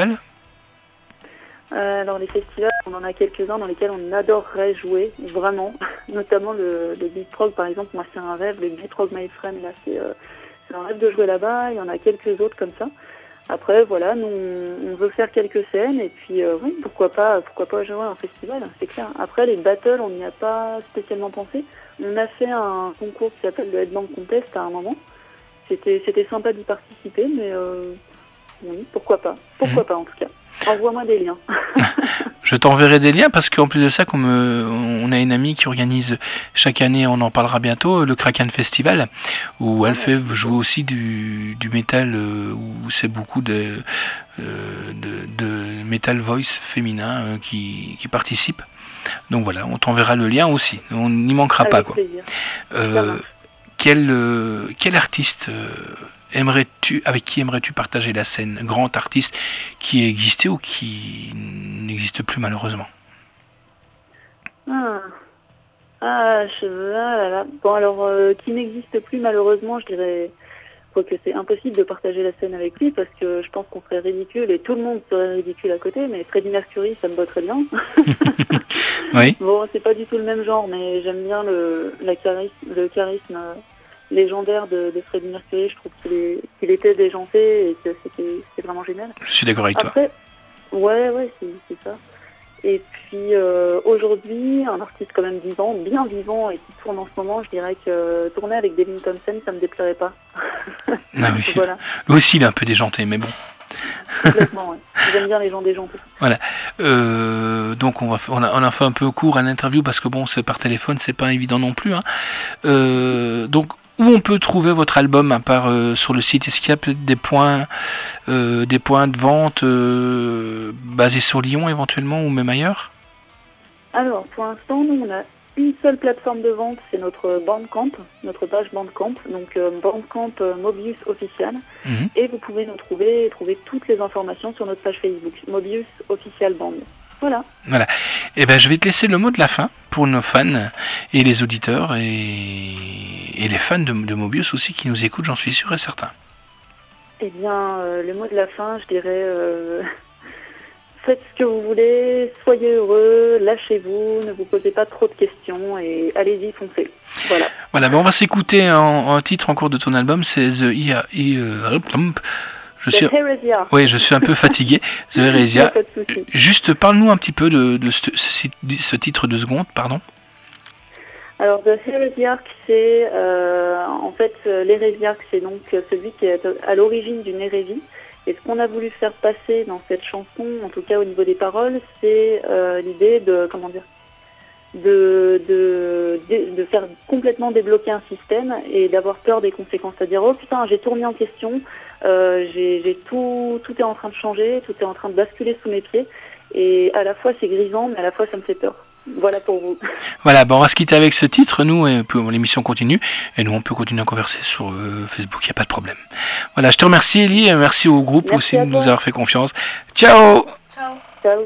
Euh, alors les festivals, on en a quelques-uns dans lesquels on adorerait jouer, vraiment, notamment le, le Beat Prog par exemple. Moi c'est un rêve, le Beat Prog My Friend, là c'est, euh, c'est un rêve de jouer là-bas. Il y en a quelques autres comme ça. Après voilà, nous on, on veut faire quelques scènes et puis euh, oui, pourquoi pas, pourquoi pas jouer à un festival, c'est clair. Après les battles, on n'y a pas spécialement pensé. On a fait un concours qui s'appelle le Headbang Contest à un moment. C'était, c'était sympa d'y participer, mais euh, oui, pourquoi pas, pourquoi mmh. pas en tout cas. Envoie-moi des liens. Je t'enverrai des liens parce qu'en plus de ça, comme euh, on a une amie qui organise chaque année, on en parlera bientôt, le Kraken Festival, où elle fait jouer aussi du, du métal, euh, où c'est beaucoup de, euh, de, de metal voice féminin euh, qui, qui participent. Donc voilà, on t'enverra le lien aussi. On n'y manquera Avec pas, quoi. Plaisir. Euh, quel, euh, quel artiste euh, aimerais-tu, avec qui aimerais-tu partager la scène ? Grand artiste qui existait ou qui n'existe plus malheureusement ? Ah, ah, je... ah là là. Bon alors, euh, qui n'existe plus malheureusement, je dirais que c'est impossible de partager la scène avec lui parce que je pense qu'on serait ridicule et tout le monde serait ridicule à côté, mais Freddie Mercury, ça me va très bien. Oui. Bon, c'est pas du tout le même genre, mais j'aime bien le, la charisme, le charisme euh, légendaire de, de Freddie Mercury. Je trouve qu'il, est, qu'il était déjanté et que c'était, c'était vraiment génial. Je suis d'accord avec Après, toi. Ouais, ouais, c'est, c'est ça. Et puis euh, aujourd'hui, un artiste quand même vivant, bien vivant et qui tourne en ce moment, je dirais que euh, tourner avec Devin Townsend, ça me déplairait pas. Ah oui. Voilà. Lui aussi, il est un peu déjanté, mais bon. Complètement, ouais. J'aime bien les gens déjantés. Voilà. Euh, donc on va, on a, on a fait un peu court à l'interview parce que bon, c'est par téléphone, c'est pas évident non plus. Hein. Euh, donc où on peut trouver votre album à part euh, sur le site? Est-ce qu'il y a des points, euh, des points de vente euh, basés sur Lyon éventuellement ou même ailleurs? Alors pour l'instant, nous on a une seule plateforme de vente, c'est notre Bandcamp, notre page Bandcamp, donc euh, Bandcamp euh, Mobius Official, mmh. et vous pouvez nous trouver et trouver toutes les informations sur notre page Facebook, Mobius Official Band. Voilà. Voilà. Et ben je vais te laisser le mot de la fin pour nos fans et les auditeurs et, et les fans de, de Mobius aussi qui nous écoutent, j'en suis sûr et certain. Eh bien, euh, le mot de la fin, je dirais... Euh... Faites ce que vous voulez, soyez heureux, lâchez-vous, ne vous posez pas trop de questions et allez-y, foncez. Voilà. Voilà, ben on va s'écouter un, un titre en cours de ton album, c'est The I A I Je The suis... Heresia. Oui, je suis un peu fatigué. The Heresia. Pas de souci. Juste, parle-nous un petit peu de, de ce, ce, ce titre de seconde, pardon. Alors, The Heresiarch, c'est euh, en fait euh, l'hérésiarque, c'est donc euh, celui qui est à l'origine d'une hérésie. Et ce qu'on a voulu faire passer dans cette chanson, en tout cas au niveau des paroles, c'est euh, l'idée de, comment dire, de, de, de, de faire complètement débloquer un système et d'avoir peur des conséquences. C'est-à-dire, oh putain, j'ai tout remis en question, euh, j'ai, j'ai tout, tout est en train de changer, tout est en train de basculer sous mes pieds. Et à la fois c'est grisant, mais à la fois ça me fait peur. Voilà pour vous. Voilà, bon, on va se quitter avec ce titre, nous, et puis l'émission continue, et nous on peut continuer à converser sur euh, Facebook, il n'y a pas de problème. Voilà, je te remercie Ellie, et merci au groupe Merci aussi de nous avoir fait confiance. Ciao. Ciao. Ciao.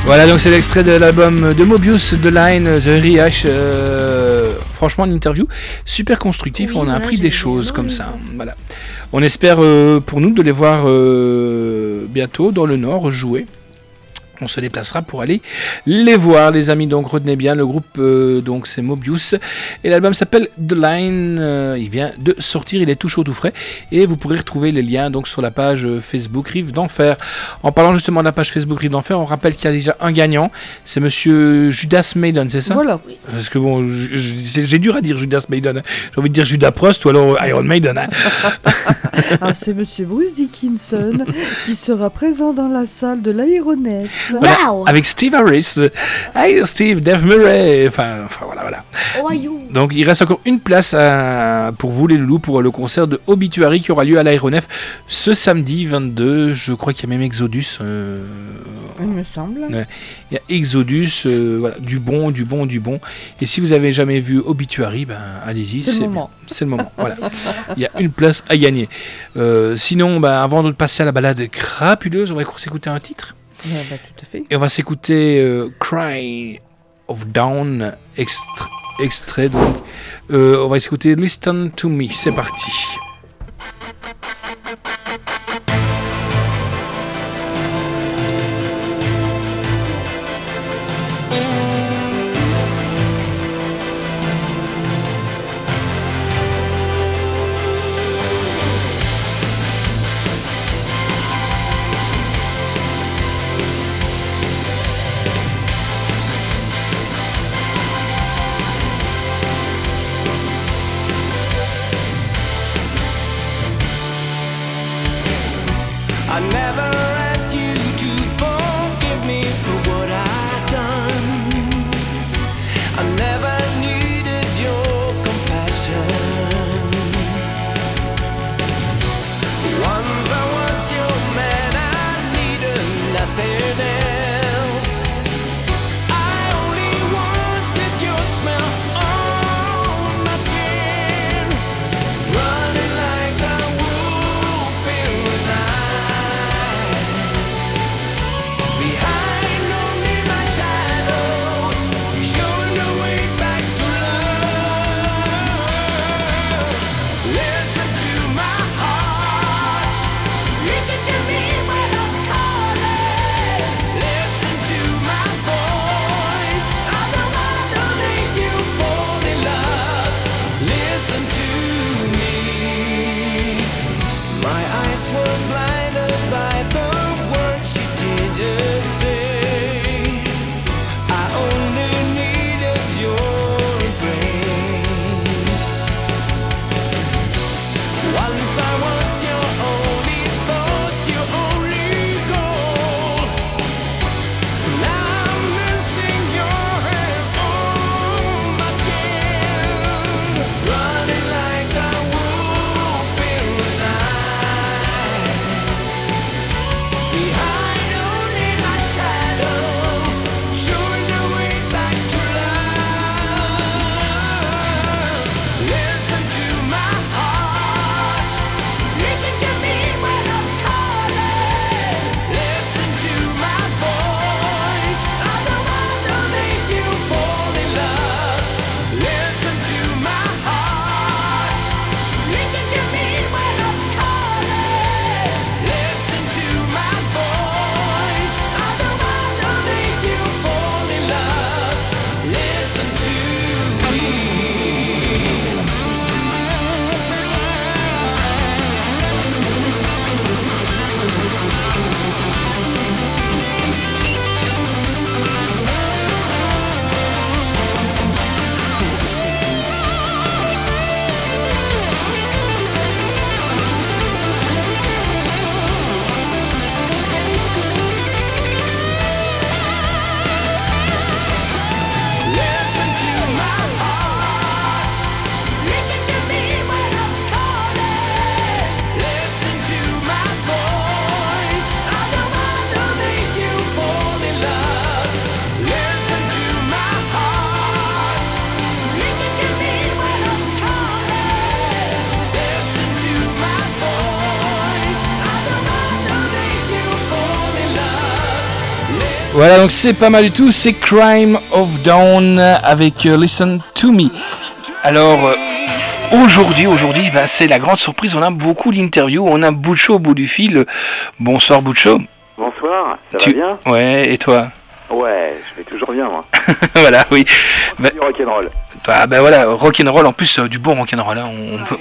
Voilà, donc c'est l'extrait de l'album de Mobius, The Line, The Rehash. Euh, franchement, l'interview super constructif. Oui, on a voilà, appris j'ai des bien choses aimé. comme ça. Voilà. On espère euh, pour nous de les voir euh, bientôt dans le Nord jouer. On se déplacera pour aller les voir, les amis. Donc retenez bien, le groupe euh, donc c'est Mobius et l'album s'appelle The Line. Euh, il vient de sortir, il est tout chaud, tout frais, et vous pourrez retrouver les liens donc sur la page euh, Facebook Rive d'Enfer. En parlant justement de la page Facebook Rive d'Enfer, on rappelle qu'il y a déjà un gagnant. C'est Monsieur Judas Maiden, c'est ça? Voilà. Parce que bon, je- je- c'est- j'ai dur à dire Judas Maiden. Hein. J'ai envie de dire Judas Prost ou alors Iron Maiden. Hein. Ah, c'est Monsieur Bruce Dickinson qui sera présent dans la salle de l'Aéronef. Voilà, Wow. avec Steve Harris. Hey Steve, Dave Murray. Enfin, enfin voilà, voilà. How are you? Donc il reste encore une place à- pour vous les loulous pour le concert de Obituary qui aura lieu à l'Aéronef ce samedi vingt-deux. Je crois qu'il y a même Exodus. euh, Il me semble. Ouais. Il y a Exodus, euh, voilà, du bon, du bon, du bon. Et si vous avez jamais vu Obituary, ben allez-y, C'est le bien. moment. C'est le moment. Voilà. Il y a une place à gagner. Euh, sinon, ben, avant de passer à la balade crapuleuse, on va s'écouter un titre. Ah, bah, tout à fait. Et on va s'écouter euh, Cry of Dawn, extra- extrait donc. Euh, on va s'écouter Listen to Me, c'est parti. I never asked you to forgive me for what I've done. I never needed your compassion. Once I was your man, I needed nothing else. I only wanted your smell on my skin, running like a wolf in the night. Behind only my shadow, showing the way back to love. Listen to my heart, listen to me when I'm calling. Listen to my voice, I'm the one who made you fall in love. Listen to me. My eyes were blinded by the words you didn't say. I only needed your embrace. Once I was your only thought, your only goal. Now I'm missing your hand on my skin, running like a wolf in the night. Voilà, donc c'est pas mal du tout, c'est Crime of Dawn avec euh, Listen to Me. Alors, euh, aujourd'hui, aujourd'hui, bah, c'est la grande surprise, on a beaucoup d'interviews, on a Butcho au bout du fil. Bonsoir Butcho. Bonsoir, ça Tu... va bien? Ouais, et toi? Ouais, je vais toujours bien moi. Voilà, oui. Bah, du rock'n'roll. Bah, bah voilà, rock'n'roll, en plus euh, du bon rock'n'roll. Hein, on, on peut...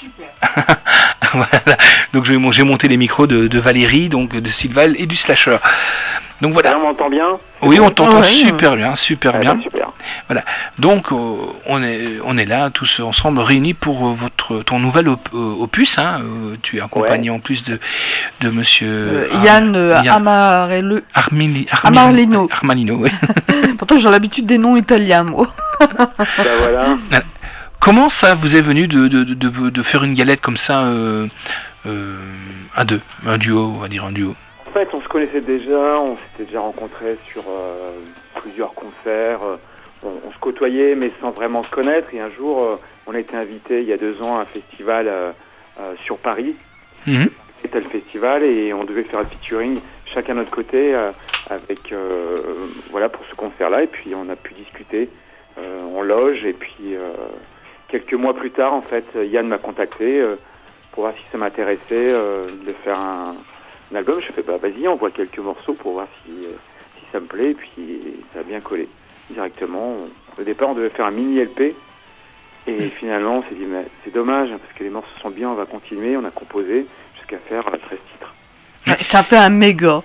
Voilà. Donc j'ai, j'ai monté les micros de, de Valérie, donc de Sylval et du Slasher. Donc voilà. On m'entend bien? Oui, on t'entend ouais, super bien, super Ah, bien. bah, super. Voilà. Donc euh, on est on est là tous ensemble réunis pour euh, votre ton nouvel op- euh, opus. Hein. Euh, tu es accompagné Ouais. en plus de de Monsieur Euh, Ar- Yann euh, Yann Amarello. Armili- Amarlino. Armalino. Oui. Pourtant, j'ai l'habitude des noms italiens, moi. Bah voilà. Comment ça vous est venu de de, de, de faire une galette comme ça euh, euh, à deux, un duo, on va dire un duo. En fait, on se connaissait déjà, on s'était déjà rencontrés sur euh, plusieurs concerts. euh, On, on se côtoyait, mais sans vraiment se connaître. Et un jour, euh, on a été invité il y a deux ans à un festival euh, euh, sur Paris. Mhm. C'était le festival et on devait faire un featuring chacun de notre côté euh, avec euh, voilà pour ce concert-là. Et puis on a pu discuter euh, en loge. Et puis euh, quelques mois plus tard, en fait, Yann m'a contacté euh, pour voir si ça m'intéressait euh, de faire un, un album. Je fais bah vas-y, on voit quelques morceaux pour voir si euh, si ça me plaît. Et puis ça a bien collé directement. Au départ, on devait faire un mini L P. Et mmh. finalement, on s'est dit, mais c'est dommage, parce que les morceaux sont bien, on va continuer. On a composé jusqu'à faire euh, treize titres. Ça fait un méga.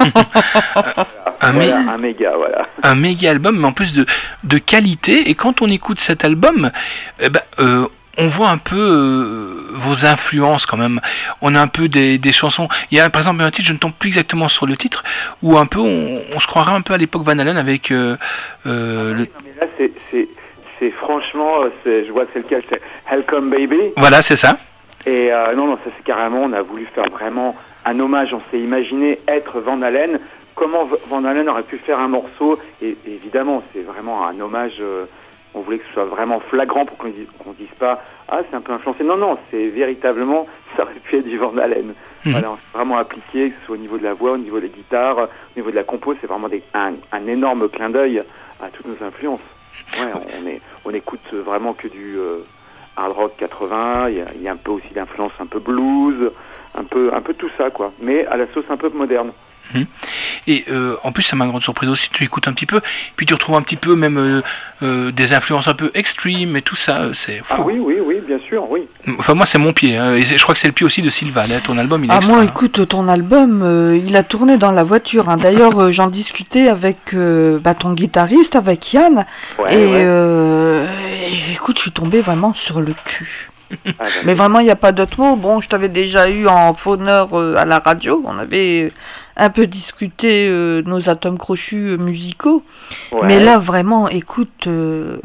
Voilà, Un, voilà, mé- un méga, voilà. un méga album, mais en plus de, de qualité. Et quand on écoute cet album, eh ben, euh, on voit un peu euh, vos influences quand même. On a un peu des, des chansons. Il y a par exemple un titre, je ne tombe plus exactement sur le titre, où un peu on, on se croirait un peu à l'époque Van Halen avec euh, euh, le... Non, mais là, c'est, c'est, c'est franchement, c'est, je vois c'est lequel, c'est Welcome Baby. Voilà, c'est ça. Et euh, non, non, ça c'est carrément, on a voulu faire vraiment un hommage. On s'est imaginé être Van Halen. Comment V- Van Halen aurait pu faire un morceau? Et, et évidemment, c'est vraiment un hommage. Euh, on voulait que ce soit vraiment flagrant pour qu'on dise, qu'on dise pas ah c'est un peu influencé. Non, non, c'est véritablement ça aurait pu être du Van Halen. Mmh. Voilà, on s'est vraiment appliqué, que ce soit au niveau de la voix, au niveau des guitares, au niveau de la compo. C'est vraiment des, un, un énorme clin d'œil à toutes nos influences. Ouais, on, est, on écoute vraiment que du euh, hard rock quatre-vingts. Il y a, il y a un peu aussi d'influence un peu blues, un peu, un peu tout ça quoi. Mais à la sauce un peu moderne. Mmh. Et euh, en plus, ça m'a une grande surprise aussi. Tu écoutes un petit peu, puis tu retrouves un petit peu même euh, euh, des influences un peu extreme et tout ça. C'est Ah oui, oui, oui, bien sûr, oui. Enfin, moi, c'est mon pied. Hein, et c'est- je crois que c'est le pied aussi de Sylvain. Là, ton album, il est Ah, extra, moi, hein. écoute, ton album, euh, il a tourné dans la voiture. Hein. D'ailleurs, euh, j'en discutais avec euh, bah, ton guitariste, avec Yann. Ouais, et ouais. euh, et écoute, je suis tombée vraiment sur le cul. Ah, bah, Mais vraiment, il n'y a pas d'autre mot. Bon, je t'avais déjà eu en fauneur euh, à la radio. On avait un peu discuté euh, nos atomes crochus euh, musicaux. ouais. Mais là, vraiment, écoute, euh,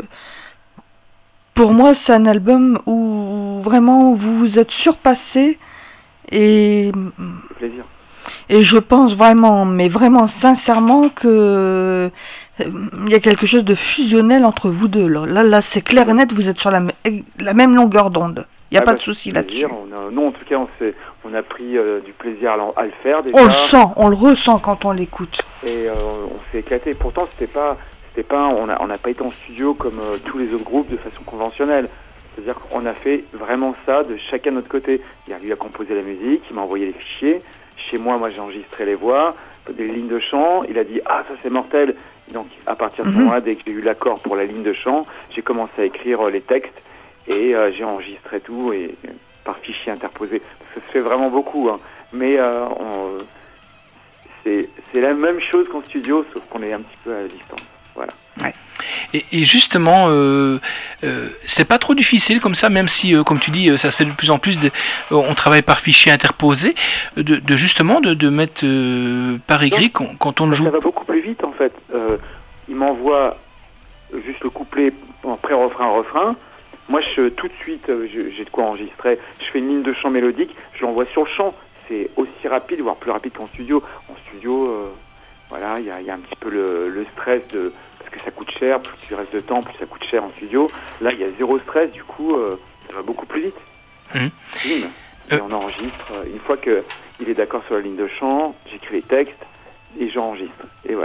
pour moi, c'est un album où vraiment vous vous êtes surpassé. Et, C'est plaisir. et je pense vraiment, mais vraiment sincèrement, que euh, il y a quelque chose de fusionnel entre vous deux. Là, là, là c'est clair et net, vous êtes sur la, m- la même longueur d'onde. Il n'y a Ah, pas bah, de souci c'est là-dessus. plaisir. On a, non, en tout cas, on, s'est, on a pris euh, du plaisir à, l'en- à le faire déjà. On le sent, on le ressent quand on l'écoute. Et euh, on s'est éclaté. Pourtant, c'était pas, c'était pas, on n'a on a pas été en studio comme euh, tous les autres groupes de façon conventionnelle. C'est-à-dire qu'on a fait vraiment ça de chacun de notre côté. Il a, lui a composé la musique, il m'a envoyé les fichiers. Chez moi, moi j'ai enregistré les voix, des lignes de chant. Il a dit ah ça c'est mortel. Donc à partir de ce Mhm. moment-là, dès que j'ai eu l'accord pour la ligne de chant, j'ai commencé à écrire euh, les textes et euh, j'ai enregistré tout et euh, par fichier interposé. Ça se fait vraiment beaucoup, hein. Mais euh, on, c'est, c'est la même chose qu'en studio, sauf qu'on est un petit peu à distance. Voilà. Et, et justement, euh, euh, c'est pas trop difficile comme ça, même si, euh, comme tu dis, euh, ça se fait de plus en plus. De, euh, on travaille par fichier interposé, de, de justement de, de mettre euh, par écrit quand, quand on le Ça, joue. ça va beaucoup plus vite en fait. Euh, il m'envoie juste le couplet en pré-refrain, refrain. Moi, je, tout de suite, euh, je- j'ai de quoi enregistrer. Je fais une ligne de chant mélodique, je l'envoie sur le champ. C'est aussi rapide, voire plus rapide qu'en studio. En studio, euh, voilà, il y a, il y a un petit peu le, le stress de parce que ça coûte cher. Plus tu restes de temps, plus ça coûte cher en studio. Là, il y a zéro stress. Du coup, euh, ça va beaucoup plus vite. Mhm. Bim. Et Euh. on enregistre. Une fois que il est d'accord sur la ligne de chant, j'écris les textes et j'enregistre. Et voilà.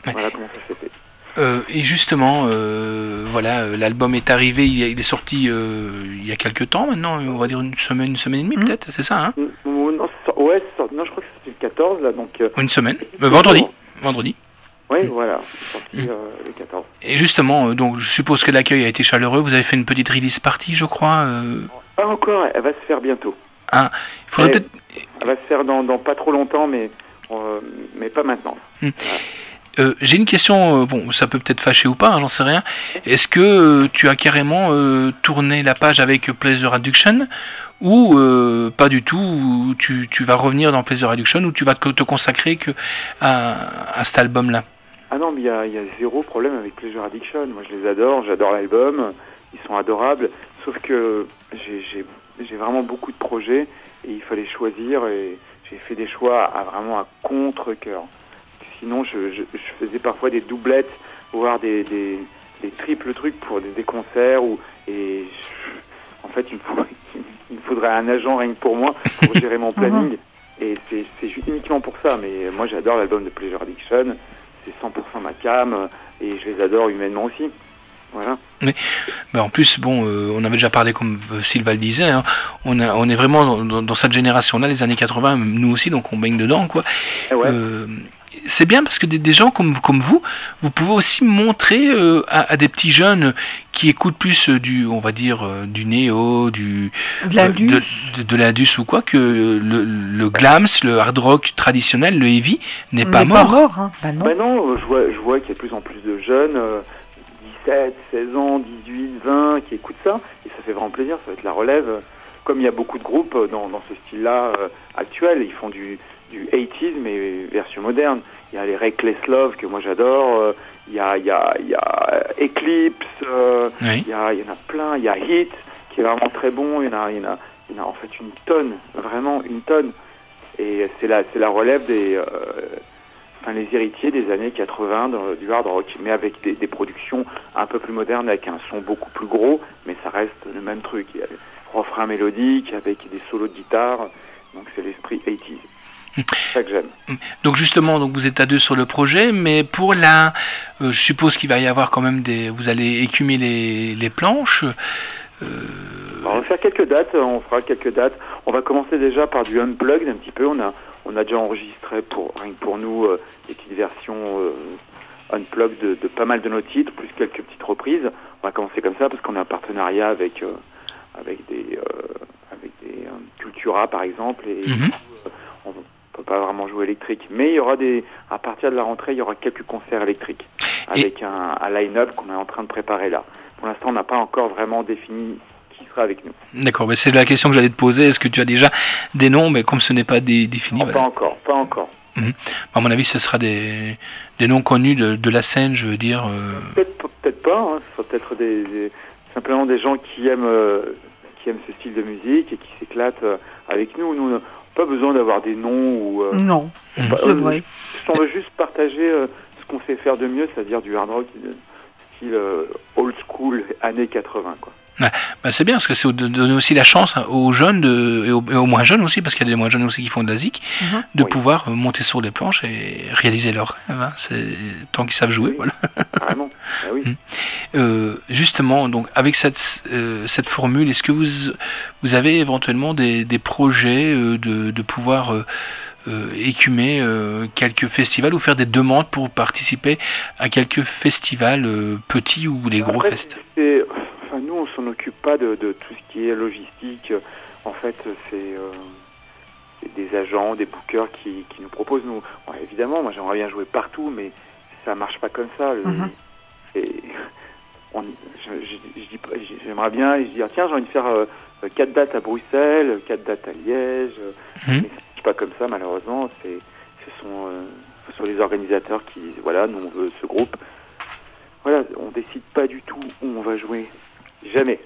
Ouais. Voilà comment ça s'est fait. Euh, et justement, euh, voilà, euh, l'album est arrivé, il, est- il est sorti euh, il y a quelques temps maintenant, on va dire une semaine, une semaine et demie Mhm. peut-être, c'est ça, hein? Mm, mm, Non, c'est sor- ouais, c'est sorti- non, je crois que c'était le quatorze, là, donc... euh, Une semaine, Euh, vendredi, vendredi. Oui, Mm. voilà, c'est sorti Mm. euh, le quatorze. Et justement, euh, donc je suppose que l'accueil a été chaleureux, vous avez fait une petite release party, je crois. Euh... Pas encore, elle va se faire bientôt. Ah, il faudrait Ouais. peut-être... Elle va se faire dans, dans pas trop longtemps, mais, euh, mais pas maintenant. Euh, j'ai une question, euh, bon, ça peut peut-être fâcher ou pas, hein, j'en sais rien. Est-ce que euh, tu as carrément euh, tourné la page avec Pleasure Addiction ou euh, pas du tout, ou tu, tu vas revenir dans Pleasure Addiction ou tu vas te, te consacrer que à, à cet album-là? Ah non, mais il y a, il y a zéro problème avec Pleasure Addiction. Moi, je les adore, j'adore l'album, ils sont adorables. Sauf que j'ai, j'ai, j'ai vraiment beaucoup de projets et il fallait choisir et j'ai fait des choix à vraiment à contre-cœur. Sinon, je, je, je faisais parfois des doublettes, voire des, des, des triples trucs pour des, des concerts. Ou, et je- en fait, il me, faut, il me faudrait un agent rien que pour moi pour gérer mon planning. Et c'est, c'est uniquement pour ça. Mais moi, j'adore l'album de Pleasure Addiction. C'est cent pour cent ma cam et je les adore humainement aussi. Voilà. Ben, en plus, bon, euh, on avait déjà parlé, comme euh, Sylvain le disait, hein, on, a, on est vraiment dans, dans- dans cette génération-là, les années quatre-vingts, nous aussi, donc on baigne dedans, quoi. Et ouais. Euh, c'est bien parce que des, des gens comme, comme vous, vous pouvez aussi montrer euh, à, à des petits jeunes qui écoutent plus euh, du, on va dire, euh, du néo, du De l'indus. euh, de, de, de l'indus ou quoi, que le, le glams, le hard rock traditionnel, le heavy, n'est On pas n'est mort. pas mort, hein. Bah non. Ben non, euh, je vois, je vois qu'il y a de plus en plus de jeunes, euh, dix-sept, seize ans, dix-huit, vingt, qui écoutent ça, et ça fait vraiment plaisir, ça va être la relève. Comme il y a beaucoup de groupes euh, dans, dans ce style-là euh, actuel, ils font du, du eighties, mais version moderne. Il y a les Reckless Love, que moi j'adore, euh, il, y a, il, y a, il y a Eclipse, euh, Oui. il, y a, il y en a plein, il y a Hit, qui est vraiment très bon, il y en a, il y en a, il y en a en fait une tonne, vraiment une tonne. Et c'est la, c'est la relève des... Euh, enfin, les héritiers des années quatre-vingts dans- du hard rock, mais avec des, des productions un peu plus modernes, avec un son beaucoup plus gros, mais ça reste le même truc. Il y a le refrain mélodique avec des solos de guitare, donc c'est l'esprit eighties. C'est ça que j'aime. Donc justement, donc vous êtes à deux sur le projet, mais pour la, euh, je suppose qu'il va y avoir quand même des, vous allez écumer les, les planches. Euh, Alors, on va faire quelques dates, on fera quelques dates. On va commencer déjà par du unplugged un petit peu. On a, on a déjà enregistré pour rien que pour nous euh, des petites versions euh, unplugged de, de pas mal de nos titres, plus quelques petites reprises. On va commencer comme ça parce qu'on a un partenariat avec euh, avec des euh, avec des euh, Cultura par exemple et Mhm. du coup, euh, on peut pas vraiment jouer électrique. Mais il y aura des, à partir de la rentrée, il y aura quelques concerts électriques avec un, un line-up qu'on est en train de préparer là. Pour l'instant, on n'a pas encore vraiment défini qui sera avec nous. D'accord, mais c'est la question que j'allais te poser. Est-ce que tu as déjà des noms, mais comme ce n'est pas dé- défini, Non, voilà. pas encore, pas encore. À mon avis, ce sera des, des noms connus de, de la scène, je veux dire. euh, Peut-être, peut-être pas. Hein. Ce sera peut-être des, des- simplement des gens qui aiment, euh, qui aiment ce style de musique et qui s'éclatent euh, avec nous. Nous, on n'a pas besoin d'avoir des noms ou. euh, Non, Mhm. pas- c'est euh, vrai. On veut juste partager euh, ce qu'on sait faire de mieux, c'est-à-dire du hard rock de style euh, old school, années quatre-vingts, quoi. bah, c'est bien, parce que c'est de donner aussi la chance hein, aux jeunes, de, et, aux, et aux moins jeunes aussi, parce qu'il y a des moins jeunes aussi qui font de la zik, Mhm. de Oui. pouvoir euh, monter sur des planches et réaliser leurs rêves. Hein. C'est, tant qu'ils savent jouer, Oui. voilà. Vraiment. Ah oui. Mhm. Euh, justement, donc avec cette, euh, cette formule, est-ce que vous, vous avez éventuellement des, des projets euh, de, de pouvoir euh, euh, écumer euh, quelques festivals ou faire des demandes pour participer à quelques festivals euh, petits ou des gros Après, fests? c'est- enfin, nous, on s'en occupe pas de, de tout ce qui est logistique. En fait, c'est euh, c'est des agents, des bookers qui, qui nous proposent. Nous, bon, évidemment, moi, j'aimerais bien jouer partout, mais ça marche pas comme ça. Le- Mhm. et on- je, je- je dis pas- j'aimerais bien je dis, ah, tiens, j'ai envie de faire euh, quatre dates à Bruxelles, quatre dates à Liège. Mhm. Mais ça marche pas comme ça, malheureusement. C'est, ce sont, euh, ce sont les organisateurs qui disent, voilà, nous, on veut ce groupe. Voilà, on décide pas du tout où on va jouer. Jamais.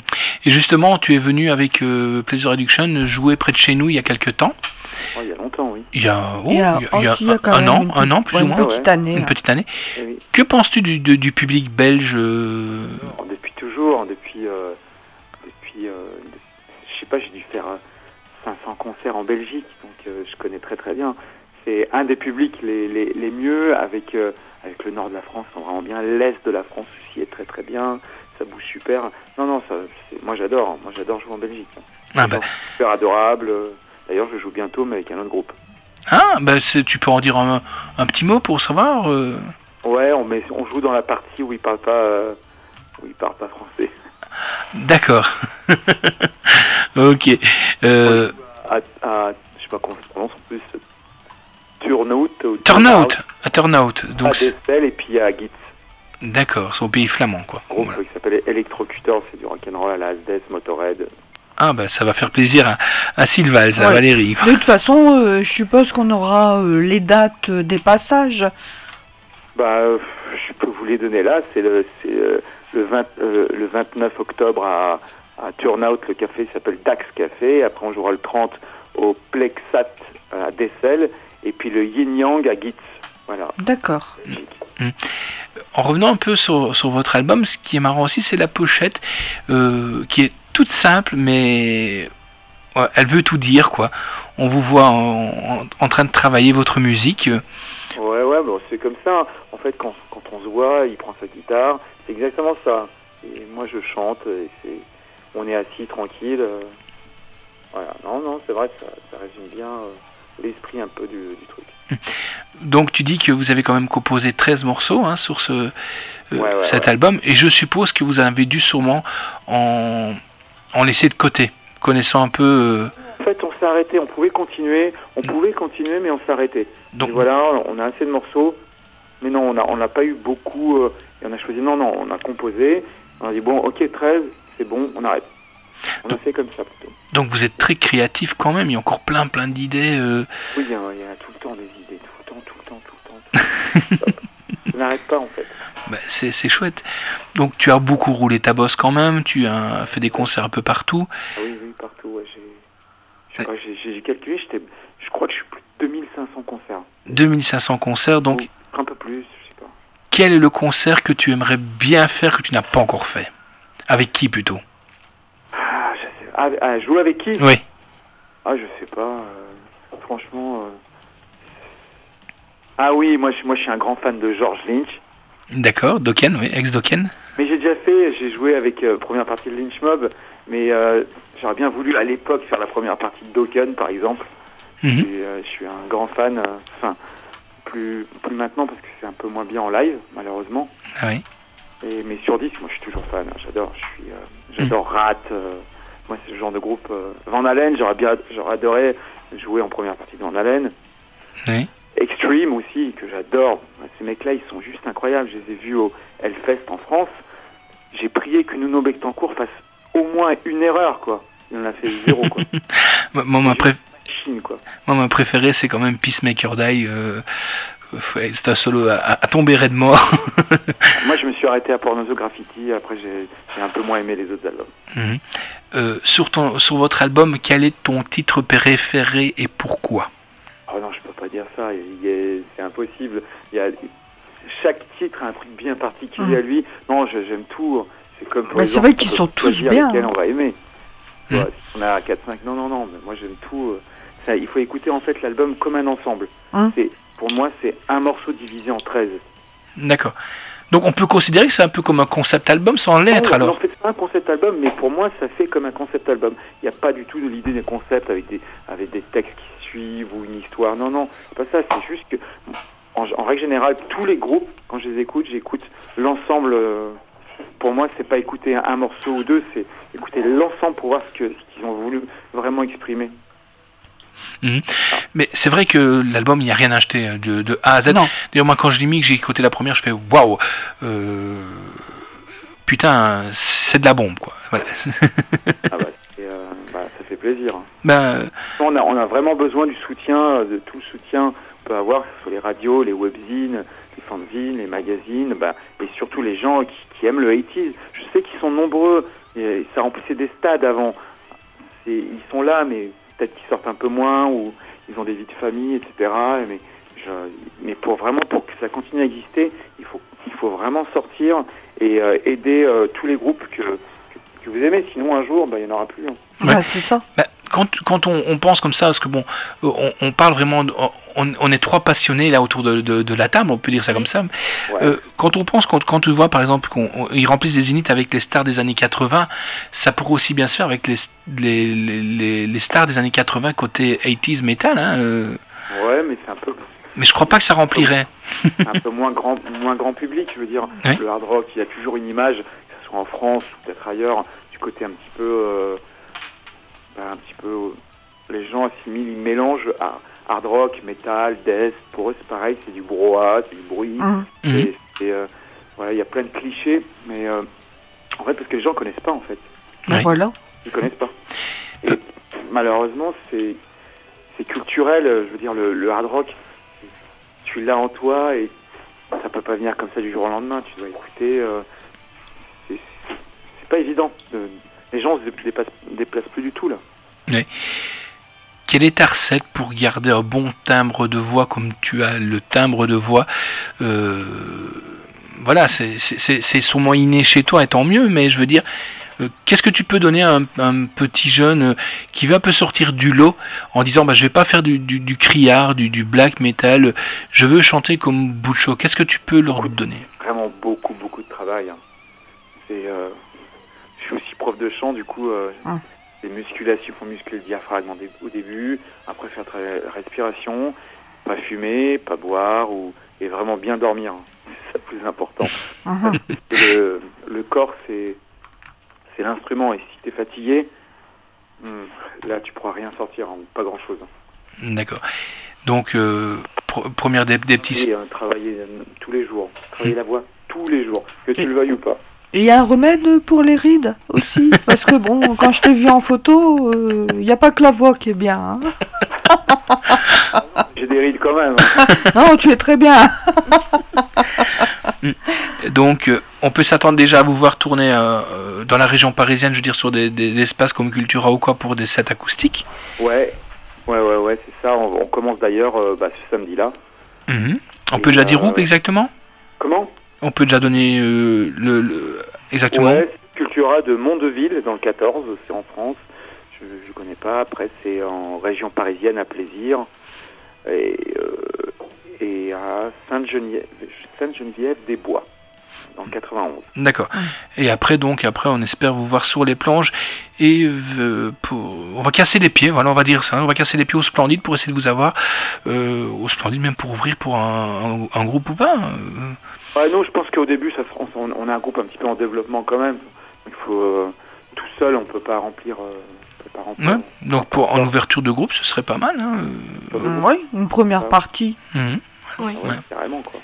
Et justement, tu es venu avec euh, Pleasure Addiction jouer près de chez nous il y a quelques temps. Oh, il y a longtemps, oui. Il y a, oh, Il y a, il y a- il y a aussi, il y a quand un même an, une un an petite- plus ouais, ou une moins, petite ouais. année. une hein. petite année. Eh oui. Que penses-tu du, du, du public belge euh, Alors, depuis toujours, depuis, euh, depuis, euh, de- je sais pas, j'ai dû faire euh, cinq cents concerts en Belgique, donc euh, je connais très très bien. c'est un des publics les, les, les mieux, avec, euh, avec le nord de la France, ils sont vraiment bien. L'est de la France aussi est très très bien. Ça bouge super. Non, non, ça, c'est... moi j'adore. Moi j'adore jouer en Belgique. Ah bah. Super adorable. D'ailleurs, je joue bientôt, mais avec un autre groupe. Ah, bah c'est, tu peux en dire un, un petit mot pour savoir euh... Ouais, on, met, on joue dans la partie où ils parlent pas, euh, où ils parlent pas français. D'accord. Ok. Euh... À, à, je sais pas comment ça se prononce en plus. Turnout. Turnout. À Turnout. Donc. À Dessel et puis à Gitz. D'accord, c'est au pays flamand, quoi. Un groupe Voilà. qui s'appelait Electrocutor, c'est du rock'n'roll à la Asdes, Motorhead. Ah bah ça va faire plaisir à, à Sylval, ça, Ouais. Valérie. De toute façon, euh, je suppose qu'on aura euh, les dates euh, des passages. Bah, euh, je peux vous les donner là. C'est le, c'est, euh, le, vingt, euh, le vingt-neuf octobre à, à Turnout, le café s'appelle Dax Café. Après, on jouera le trente au Plexat à Dessel. Et puis le Yin Yang à Gitz. Voilà. D'accord. Mmh. En revenant un peu sur, sur votre album, ce qui est marrant aussi, c'est la pochette euh, qui est toute simple, mais ouais, elle veut tout dire, quoi. On vous voit en, en, en train de travailler votre musique. Ouais, ouais, bon, c'est comme ça. En fait, quand, quand on se voit, il prend sa guitare. C'est exactement ça. Et moi, je chante. Et c'est, on est assis tranquille. Euh, voilà. Non, non, c'est vrai que ça, ça résume bien euh, l'esprit un peu du, du truc. Donc tu dis que vous avez quand même composé treize morceaux hein, sur ce, euh, ouais, ouais, cet ouais. album, et je suppose que vous avez dû sûrement en, en laisser de côté, connaissant un peu... Euh... En fait, on s'est arrêté, on pouvait continuer, on pouvait continuer, mais on s'est arrêté. Donc voilà, on a assez de morceaux, mais non, on n'a on a pas eu beaucoup, euh, et on a choisi, non, non, on a composé, on a dit, bon, ok, treize, c'est bon, on arrête. On donc, a fait comme ça plutôt. Donc vous êtes très créatif quand même, il y a encore plein plein d'idées. Euh... Oui, il y, a, il y a tout le temps des idées, tout le temps, tout le temps, tout le temps. Tout le temps. Ça n'arrête pas en fait. Bah, c'est, c'est chouette. Donc tu as beaucoup roulé ta bosse quand même, tu as fait des concerts un peu partout. Ah oui, oui, partout, ouais, j'ai, je crois, j'ai, j'ai calculé, j'étais, je crois que je suis plus de deux mille cinq cents concerts. deux mille cinq cents concerts, donc... Ou un peu plus, je sais pas. Quel est le concert que tu aimerais bien faire que tu n'as pas encore fait? Avec qui plutôt? Ah, je sais ah, ah, jouer avec qui? Oui. Ah, je sais pas. Euh, franchement. Euh... Ah oui, moi, je, moi, je suis un grand fan de George Lynch. D'accord, Dokken, oui, ex-Dokken. Mais j'ai déjà fait, j'ai joué avec euh, première partie de Lynch Mob, mais euh, j'aurais bien voulu à l'époque faire la première partie de Dokken, par exemple. Mm-hmm. Et, euh, je suis un grand fan. Enfin, euh, plus, plus maintenant parce que c'est un peu moins bien en live, malheureusement. Ah oui. Et, mais sur disque, moi, je suis toujours fan. Hein, j'adore. Je suis, euh, j'adore mm. Rat. Euh, Moi, c'est le genre de groupe... Euh, Van Halen, j'aurais, bien, j'aurais adoré jouer en première partie de Van Halen. Oui. Extreme aussi, que j'adore. Ces mecs-là, ils sont juste incroyables. Je les ai vus au Hellfest en France. J'ai prié que Nuno Bectancourt fasse au moins une erreur, quoi. Il en a fait zéro, quoi. Moi, ma, pré... Chine, quoi. Moi, ma préférée, c'est quand même Peacemaker Die. Euh... Ouais, c'est un solo à, à tomber raide mort. Moi, je me suis arrêté à Pornozo Graffiti. Après, j'ai, j'ai un peu moins aimé les autres albums. Mmh. Euh, sur, ton, sur votre album, quel est ton titre préféré et pourquoi? Oh non, je peux pas dire ça. Il est, c'est impossible. Il y a, chaque titre a un truc bien particulier mmh. à lui. Non, je, j'aime tout. C'est comme pour mais les c'est gens, vrai qu'ils sont tous bien. Lesquels on va aimer. Mmh. Ouais, si on a quatre cinq, non, non, non. Mais moi, j'aime tout. Ça, il faut écouter en fait l'album comme un ensemble. Mmh. C'est, pour moi, c'est un morceau divisé en treize. D'accord. Donc on peut considérer que c'est un peu comme un concept album sans l'être, non, alors. Non, en fait, c'est pas un concept album, mais pour moi, ça fait comme un concept album. Il n'y a pas du tout de l'idée d'un concept avec des, avec des textes qui suivent ou une histoire. Non, non, c'est pas ça. C'est juste que, en, en règle générale, tous les groupes, quand je les écoute, j'écoute l'ensemble. Euh, pour moi, c'est pas écouter un, un morceau ou deux, c'est écouter l'ensemble pour voir ce, que, ce qu'ils ont voulu vraiment exprimer. Mmh. Mais c'est vrai que l'album, il n'y a rien acheté de, de A à Z. Non. D'ailleurs, moi, quand je l'ai mis, que j'ai écouté la première, je fais waouh, euh, putain, c'est de la bombe, quoi. Voilà. Ah bah, c'est, euh, bah, ça fait plaisir. Ben, on a, on a vraiment besoin du soutien, de tout le soutien qu'on peut avoir sur les radios, les webzines, les fanzines, les magazines, bah, et surtout les gens qui, qui aiment le eighties. Je sais qu'ils sont nombreux. Et ça remplissait des stades avant. C'est, ils sont là, mais peut-être qu'ils sortent un peu moins ou ils ont des vies de famille, et cetera. Mais, je, mais pour vraiment pour que ça continue à exister, il faut, il faut vraiment sortir et euh, aider euh, tous les groupes que, que, que vous aimez. Sinon, un jour, bah, il n'y en aura plus. Hein. Ouais, bah, c'est ça. Bah, quand, quand on, on pense comme ça, parce que bon, on, on parle vraiment, de- on, on est trois passionnés là autour de, de, de la table, on peut dire ça comme ça. Ouais. Euh, quand on pense, quand, quand tu vois par exemple qu'ils remplissent des zéniths avec les stars des années quatre-vingts, ça pourrait aussi bien se faire avec les, les, les, les- les stars des années quatre-vingts côté quatre-vingt metal. Hein, euh, Ouais, mais c'est un peu, mais je crois pas que ça remplirait. c'est un peu moins grand, moins grand public. Je veux dire, Oui. le hard rock, il y a toujours une image, que ce soit en France ou peut-être ailleurs, du côté un petit peu, euh, bah, un petit peu, euh, les gens assimilent, ils mélangent à hard rock, metal, death. Pour eux, c'est pareil, c'est du brouhaha, c'est du bruit. Hum. Mhm. Et, et, euh, voilà, il y a plein de clichés, mais euh, en fait, parce que les gens connaissent pas en fait. Ben Oui. voilà. Ils connaissent pas. Et malheureusement, c'est c'est culturel. Je veux dire, le, le hard rock, tu l'as en toi et ça peut pas venir comme ça du jour au lendemain. Tu dois écouter. Euh, c'est c'est pas évident. Euh, les gens se déplacent, déplacent plus du tout là. Quelle est ta recette pour garder un bon timbre de voix comme tu as le timbre de voix euh, Voilà, c'est c'est- c'est- c'est sûrement inné chez toi et tant mieux, mais je veux dire, euh, qu'est-ce que tu peux donner à un, un petit jeune euh, qui veut un peu sortir du lot en disant bah, je vais pas faire du, du, du criard, du, du black metal, je veux chanter comme Butcho. Qu'est-ce que tu peux leur donner? Vraiment beaucoup, beaucoup de travail. hein. C'est, euh, je suis aussi prof de chant, du coup, euh, Ah. les musculations, il faut muscler le diaphragme en dé- au début, après faire tra- la respiration, pas fumer, pas boire, ou, et vraiment bien dormir. hein. C'est ça le plus important. Mhm. Et le, le corps, c'est, c'est l'instrument, et si tu es fatigué, hmm, là, tu pourras rien sortir, hein, pas grand-chose. hein. D'accord. Donc, euh, pr- première des, des petits... Et euh, travailler euh, tous les jours, travailler la voix tous les jours, que tu le veuilles ou pas. Et il y a un remède pour les rides aussi. Parce que bon, quand je t'ai vu en photo, il n'y a pas que la voix qui est bien. hein. J'ai des rides quand même. hein. Non, tu es très bien. Donc, euh, on peut s'attendre déjà à vous voir tourner euh, euh, dans la région parisienne, je veux dire, sur des, des- des espaces comme Cultura ou quoi, pour des sets acoustiques. Ouais, ouais, ouais, ouais, c'est ça. On, on commence d'ailleurs euh, bah, ce samedi-là. Mhm. On Et, peut déjà dire euh, où exactement? Comment On peut déjà donner euh, le, le- exactement. Ouais, c'est Cultura de Mondeville, dans le quatorze, c'est en France. Je ne connais pas. Après, c'est en région parisienne, à Plaisir. Et, euh, et à Sainte-Geneviève, Sainte-Geneviève-des-Bois, dans le quatre-vingt-onze. D'accord. Et après, donc, après, on espère vous voir sur les planches. Et euh, pour... on va casser les pieds, voilà, on va dire ça. On va casser les pieds au Splendide pour essayer de vous avoir euh, au Splendide, même pour ouvrir pour un, un- un groupe ou pas. euh. Ouais, non, je pense qu'au début, ça, sera- on, on a un groupe un petit peu en développement quand même. Il faut euh, tout seul, on peut pas remplir. euh, on peut pas remplir. Ouais. Donc, pour, en ouverture de groupe, ce serait pas mal. Hein. euh. Oui, une première partie. Mhm. Oui. Ouais, Ouais. carrément quoi.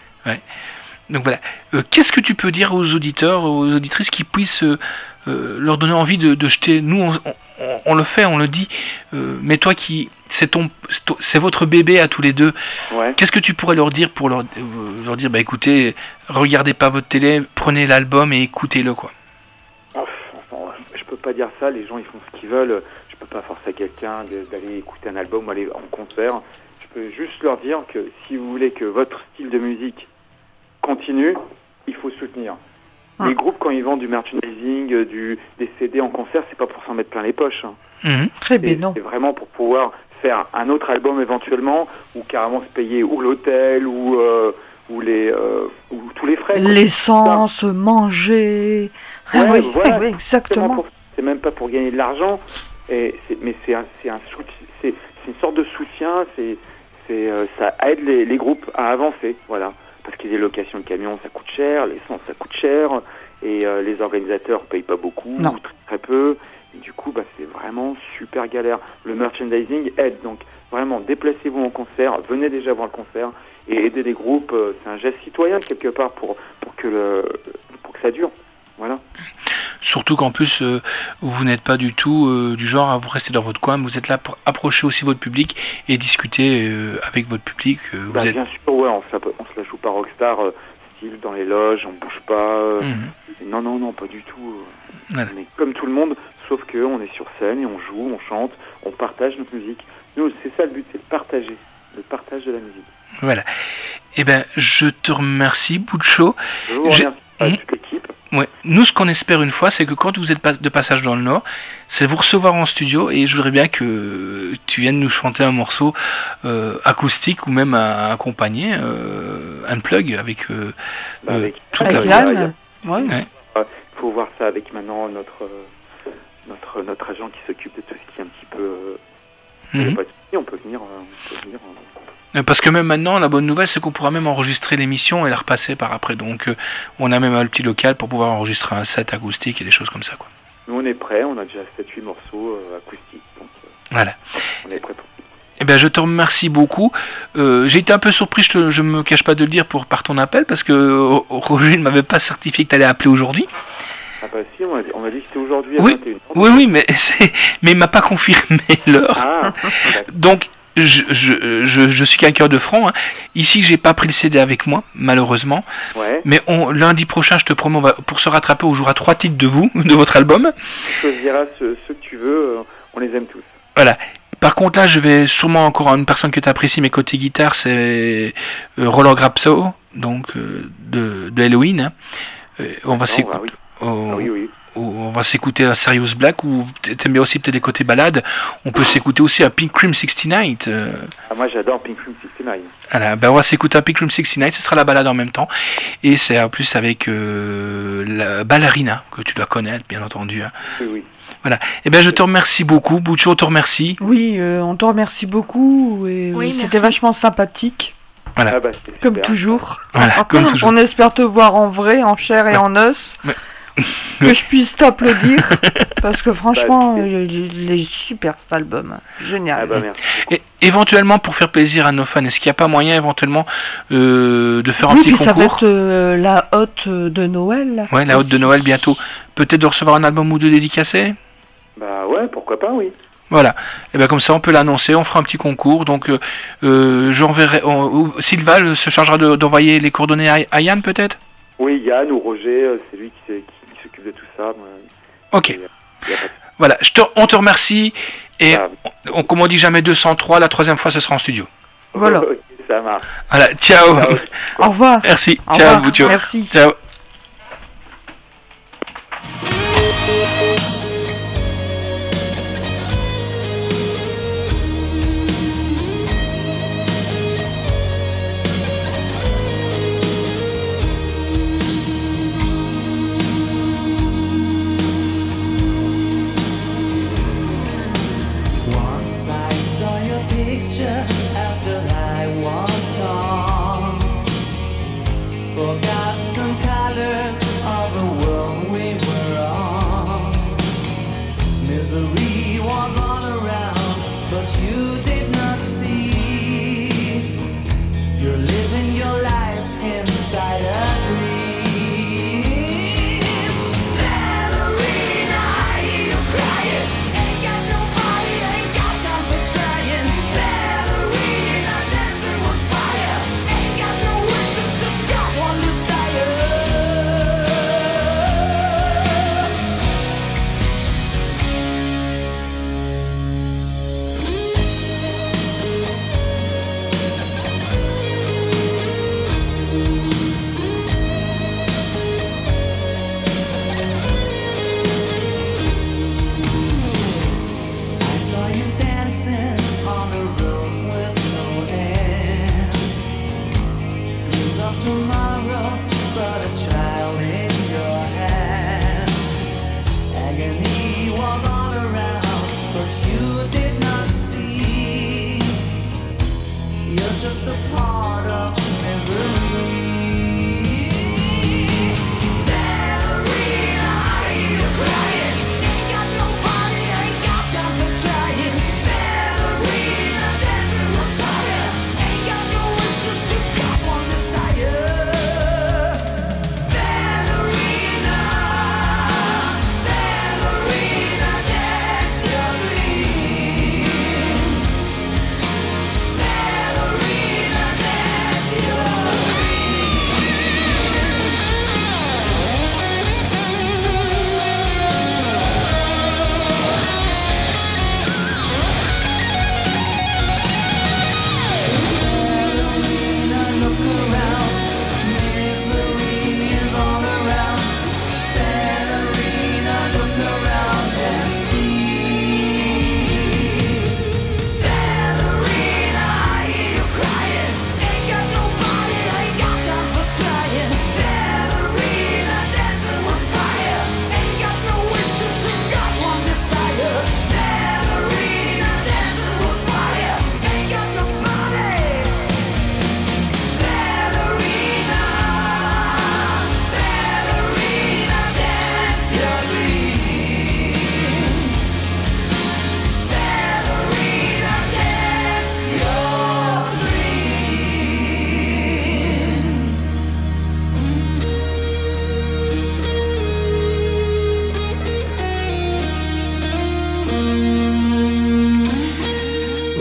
Donc voilà. Euh, Qu'est-ce que tu peux dire aux auditeurs, aux auditrices qui puissent euh, euh, leur donner envie de, de jeter. Nous, on, on- on le fait, on le dit. euh, mais toi, qui c'est ton, c'est ton- c'est votre bébé à tous les deux. Ouais. Qu'est-ce que tu pourrais leur dire pour leur, euh, leur dire, bah écoutez, regardez pas votre télé, prenez l'album et écoutez-le quoi. Oh, enfin, je peux pas dire ça. Les gens, ils font ce qu'ils veulent. Je peux pas forcer quelqu'un de- d'aller écouter un album ou aller en concert. Je peux juste leur dire que si vous voulez que votre style de musique continue, il faut soutenir. Ah. Les groupes, quand ils vendent du merchandising, euh, du, des C D en concert, c'est pas pour s'en mettre plein les poches. hein. Mhm. Très C'est bien, non. c'est vraiment pour pouvoir faire un autre album éventuellement, ou carrément se payer ou l'hôtel, ou, euh, ou, les, euh, ou tous les frais. quoi. L'essence, manger. Ah Ouais, oui, voilà. oui, C'est vraiment exactement. pour- c'est même pas pour gagner de l'argent, et c'est- mais c'est un, c'est un soutien, c'est c'est une sorte de soutien. C'est, c'est, euh, ça aide les, les groupes à avancer, voilà. Parce que les locations de camions, ça coûte cher, l'essence, ça coûte cher, et euh, les organisateurs payent pas beaucoup, Non. ou très, très peu. Et du coup, bah, c'est vraiment super galère. Le merchandising aide, donc vraiment, déplacez-vous en concert, venez déjà voir le concert, et aidez les groupes. euh, C'est un geste citoyen quelque part pour pour que le pour que ça dure, voilà. Surtout qu'en plus, euh, vous n'êtes pas du tout euh, du genre à vous rester dans votre coin, mais vous êtes là pour approcher aussi votre public et discuter euh, avec votre public. euh, vous Bah, êtes... Bien sûr, ouais, on se, la, on se la joue pas rockstar, euh, style dans les loges, on bouge pas. euh, Mhm. et non, non, non, pas du tout. euh, Voilà. On est comme tout le monde, sauf que on est sur scène et on joue, on chante, on partage notre musique. Nous, c'est ça le but, c'est de partager, le partage de la musique. Voilà. Eh ben, je te remercie, Butcho. Je vous J'ai- remercie à Mhm. toute l'équipe. Ouais. Nous, ce qu'on espère une fois, c'est que quand vous êtes pas- de passage dans le Nord, c'est vous recevoir en studio et je voudrais bien que tu viennes nous chanter un morceau euh, acoustique ou même à- accompagné, euh, un plug avec, euh, Bah, euh, avec- toute Avec la... Yann. Ouais. Ouais. Il faut voir ça avec maintenant notre, euh, notre, notre agent qui s'occupe de tout ce qui est un petit peu... Euh, il y a Mhm. pas de souci, on peut venir... euh, on peut venir euh, Euh, Parce que même maintenant, la bonne nouvelle, c'est qu'on pourra même enregistrer l'émission et la repasser par après. Donc, euh, on a même un petit local pour pouvoir enregistrer un set acoustique et des choses comme ça, quoi. Nous, on est prêts, on a déjà sept huit morceaux euh, acoustiques, donc euh, Voilà. on est prêts pour... Eh bien, je te remercie beaucoup. Euh, j'ai été un peu surpris, je ne me cache pas de le dire, pour, par ton appel, parce que euh, Roger ne m'avait pas certifié que tu allais appeler aujourd'hui. Ah bah si, on m'a dit, on m'a dit que c'était aujourd'hui à Oui, vingt et une heures. oui, oui, mais, c'est- mais il m'a pas confirmé l'heure. Ah, d'accord. Donc, je, je, je, je suis qu'un cœur de franc. Hein. Ici, j'ai pas pris le C D avec moi, malheureusement. Ouais, Mais on, lundi prochain, je te promets, on va, pour se rattraper, on jouera trois titres de vous, de votre album. tu choisiras ceux, ceux que tu veux, euh, on les aime tous. Voilà. Par contre, là, je vais sûrement encore une personne que tu apprécies, mais côté guitare, c'est euh, Roland Grapso, donc euh, de, de Halloween. Hein. Euh, on va Ah, s'écouter. bah oui. oh, Ah oui, oui. oh, on va s'écouter à Sirius Black, ou t'aimes bien aussi peut-être des côtés balades. On peut s'écouter aussi à Pink Cream soixante-dix-neuf. Euh, Ah, moi j'adore Pink Room soixante-dix-neuf. voilà, ben on va s'écouter à Pink Cream soixante-dix-neuf, ce sera la balade en même temps. Et c'est en plus avec euh, la ballerina, que tu dois connaître, bien entendu. Hein. Oui, oui. Eh bien, je te remercie beaucoup. Boucho te remercie. Oui, euh, on te remercie beaucoup et euh, Oui, c'était merci. vachement sympathique, Voilà. Ah bah, c'est comme super. toujours. Voilà, comme toujours. On espère te voir en vrai, en chair et Ouais. en os. Ouais. Que je puisse t'applaudir parce que franchement, Bah, euh, il est super cet album, génial. Ah bah merci. Et éventuellement, pour faire plaisir à nos fans, est-ce qu'il n'y a pas moyen éventuellement euh, de faire un oui, petit puis ça va concours être euh, la hotte de Noël. Ouais, la haute de aussi. Noël bientôt. Peut-être de recevoir un album ou deux dédicacé. Bah ouais, pourquoi pas, oui. Voilà. Et bien comme ça, on peut l'annoncer. On fera un petit concours. Donc, euh, euh, j'enverrai. on- ou- Sylvain euh, se chargera de- d'envoyer les coordonnées à, à Yann, peut-être. Oui, Yann ou Roger, euh, c'est lui qui, s'est- qui- qui s'occupe de tout ça. moi. Ok. Il y a- il y a pas de- Voilà. Je te, on te remercie. Et Ah, on, comme on dit jamais deux cent trois, la troisième fois, ce sera en studio. Voilà. ok, ça marche. Voilà. Ciao. Ciao. Au revoir. Merci. Au Ciao, revoir. Boucho. Merci. Ciao. Once I saw your picture after I was gone. Forgotten colors of the world we were on. Misery was all around, but you did not see. You're living your life inside a dream. Ballerina, I hear you crying. Ain't got nobody, ain't got time for trying. Ballerina, dancing with fire. Ain't got no wishes, just got one desire.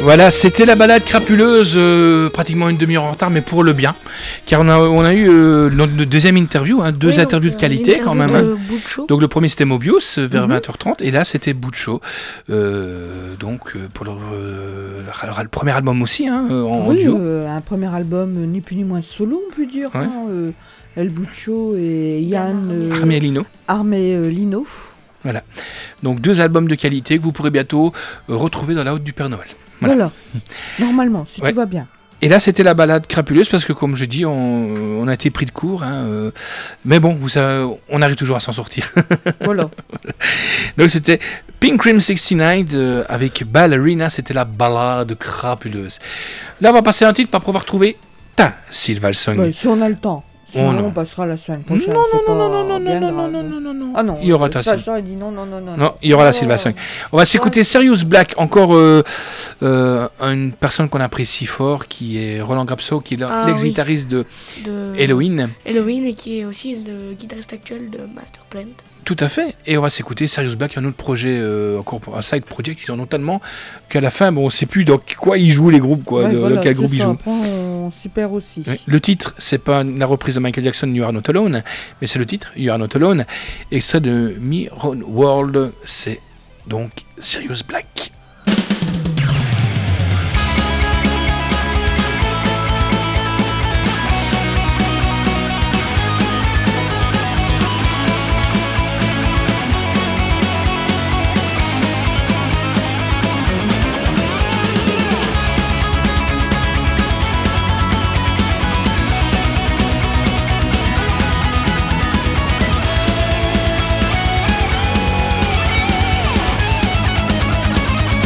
Voilà, c'était la balade crapuleuse, euh, pratiquement une demi-heure en retard, mais pour le bien. Car on a, on a eu euh, notre deuxième interview, hein, deux Oui, interviews donc, de qualité euh, quand même. l'interview hein. de Butcho. Donc le premier c'était Mobius euh, vers Mhm. vingt heures trente et là c'était Butcho. Euh, donc euh, pour le, euh, alors, le premier album aussi hein, euh, en, en Oui, duo. euh, un premier album, euh, ni plus ni moins solo, on peut dire. Ouais. hein, euh, El Butcho et Yann euh, Armelino. Armelino. Voilà. Donc deux albums de qualité que vous pourrez bientôt euh, retrouver dans la Haute du Père Noël. Voilà. Voilà. Normalement, si Ouais. tout va bien. Et là, c'était la balade crapuleuse parce que, comme je dis, on, on a été pris de court. Hein, euh, mais bon, vous savez, on arrive toujours à s'en sortir. Voilà. Donc, c'était Pink Cream soixante-dix-neuf euh, avec Ballerina. C'était la balade crapuleuse. Là, on va passer un titre pour pouvoir trouver ta Silval Song. Ouais, si on a le temps. Sinon, non. on passera la semaine prochaine. Non, c'est non, pas non, non, non, bien non, non, grave. non, non, non, non. Ah non, Il y aura ta Sacha, il dit non, non, non, non. Non, il y aura la Oh. Silva cinq. On va s'écouter Sirius Black, encore euh, euh, une personne qu'on apprécie fort, qui est Roland Grapso, qui est le- Ah, l'ex-guitariste de de Halloween. Halloween et qui est aussi le guitariste actuel de Masterplant. Tout à fait. Et on va s'écouter Sirius Black, un autre projet, euh, encore un side project, ils en ont tellement qu'à la fin, bon, on ne sait plus dans quoi ils jouent les groupes, quoi, Ouais, de, voilà, dans quel c'est groupe ils ça. jouent. Après, on s'y perd aussi. Oui. Le titre, c'est pas la reprise de Michael Jackson, You Are Not Alone, mais c'est le titre, You Are Not Alone. Extrait de Me Own World, c'est donc Sirius Black. Thank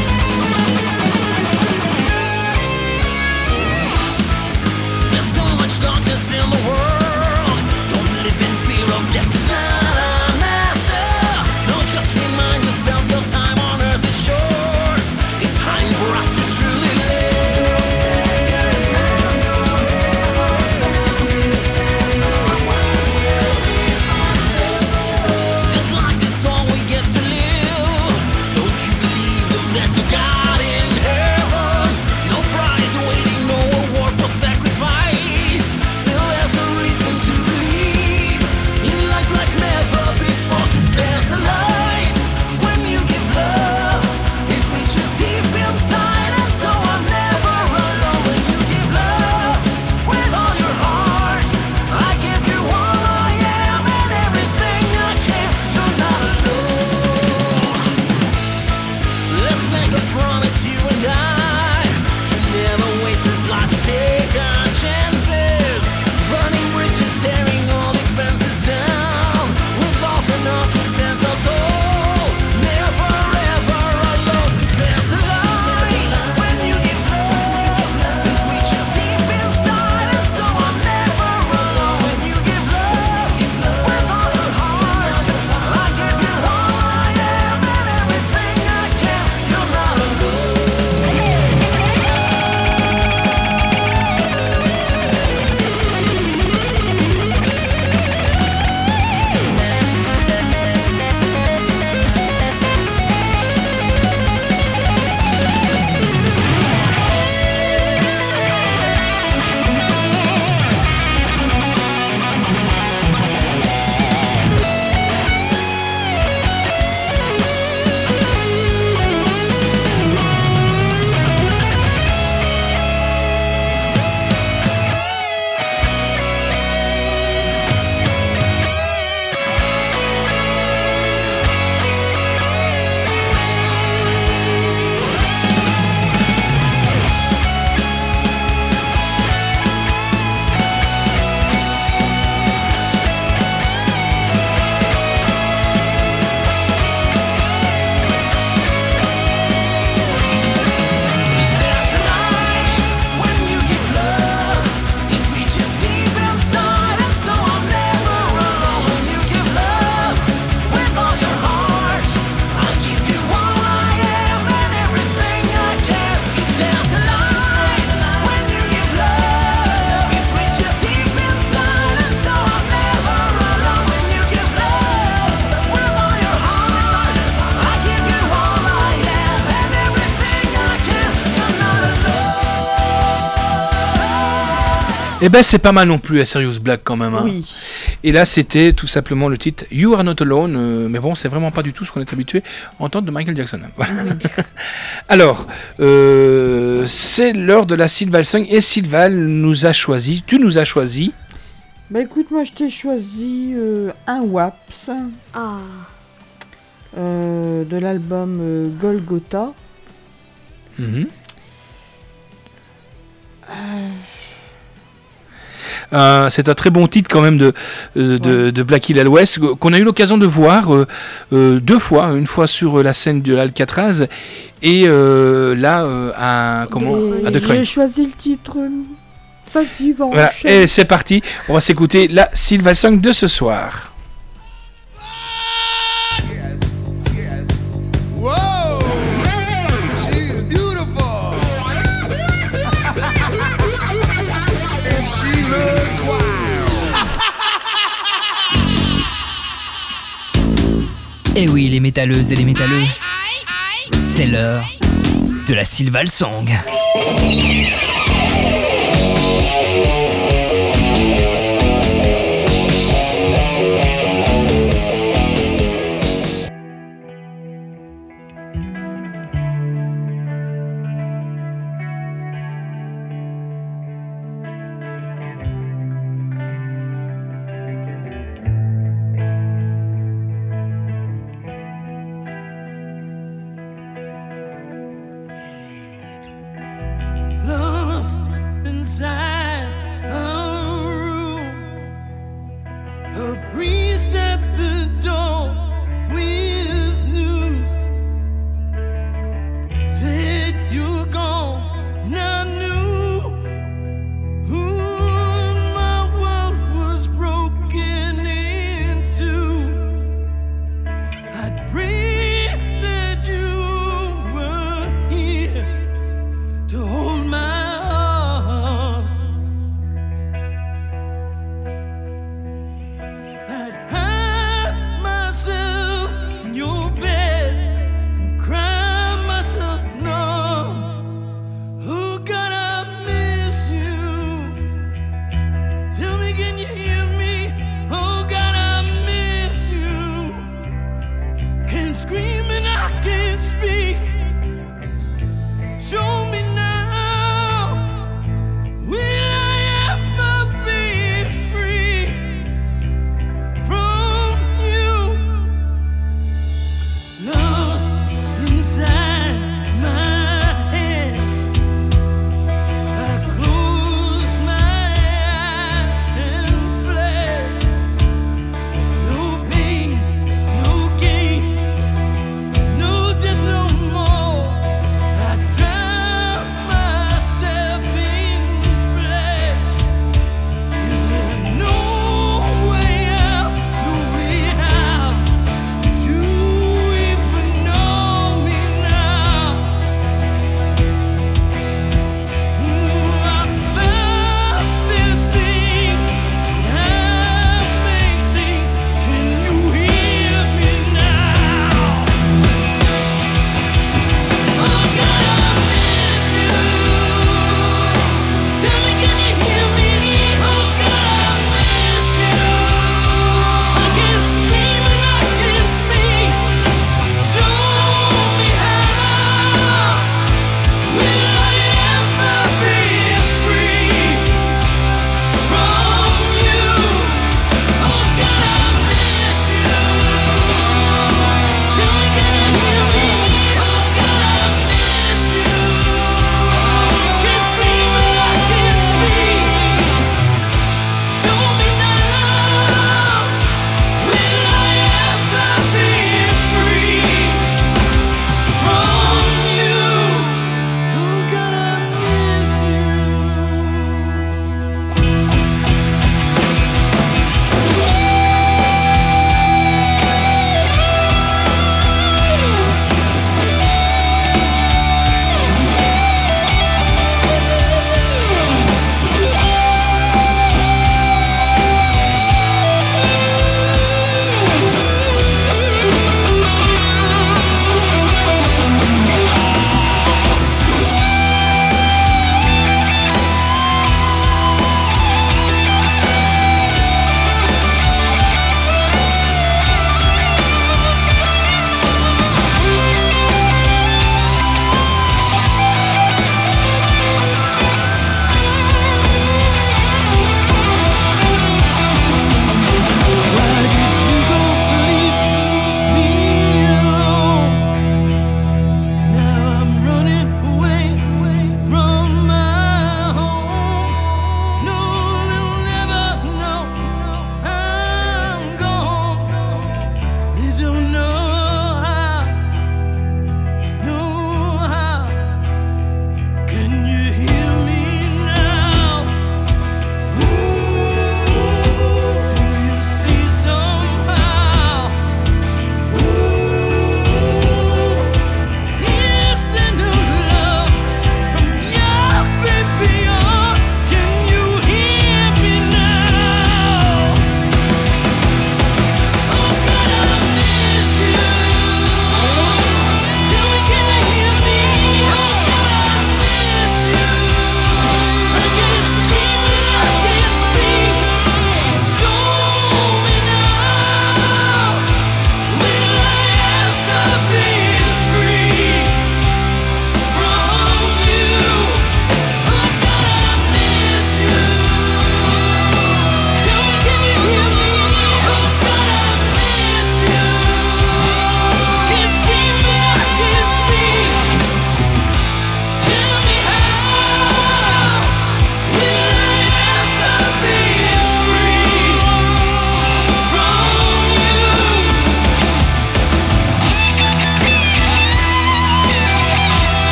Eh ben c'est pas mal non plus, la Serious Black quand même. Hein. Oui. Et là c'était tout simplement le titre You Are Not Alone, euh, mais bon c'est vraiment pas du tout ce qu'on est habitué à entendre de Michael Jackson. Voilà. Alors, euh, c'est l'heure de la Sylval Song et Sylval nous a choisi, tu nous as choisi. Bah écoute, moi je t'ai choisi euh, un W A P S Ah. euh, de l'album euh, Golgotha. Mm-hmm. Euh, c'est un très bon titre quand même de, euh, de, Ouais. de Black Hill West qu'on a eu l'occasion de voir euh, euh, deux fois, une fois sur la scène de l'Alcatraz et euh, là euh, à comment Et à De j'ai Crane. choisi le titre. euh, Vas-y, va Voilà. enchaîne. Et c'est parti, on va s'écouter la Sylval Song de ce soir. Whoa, she's beautiful. And she looks wild. Eh oui, les métalleuses et les métalleux, c'est l'heure de la Sylval Song. Lost in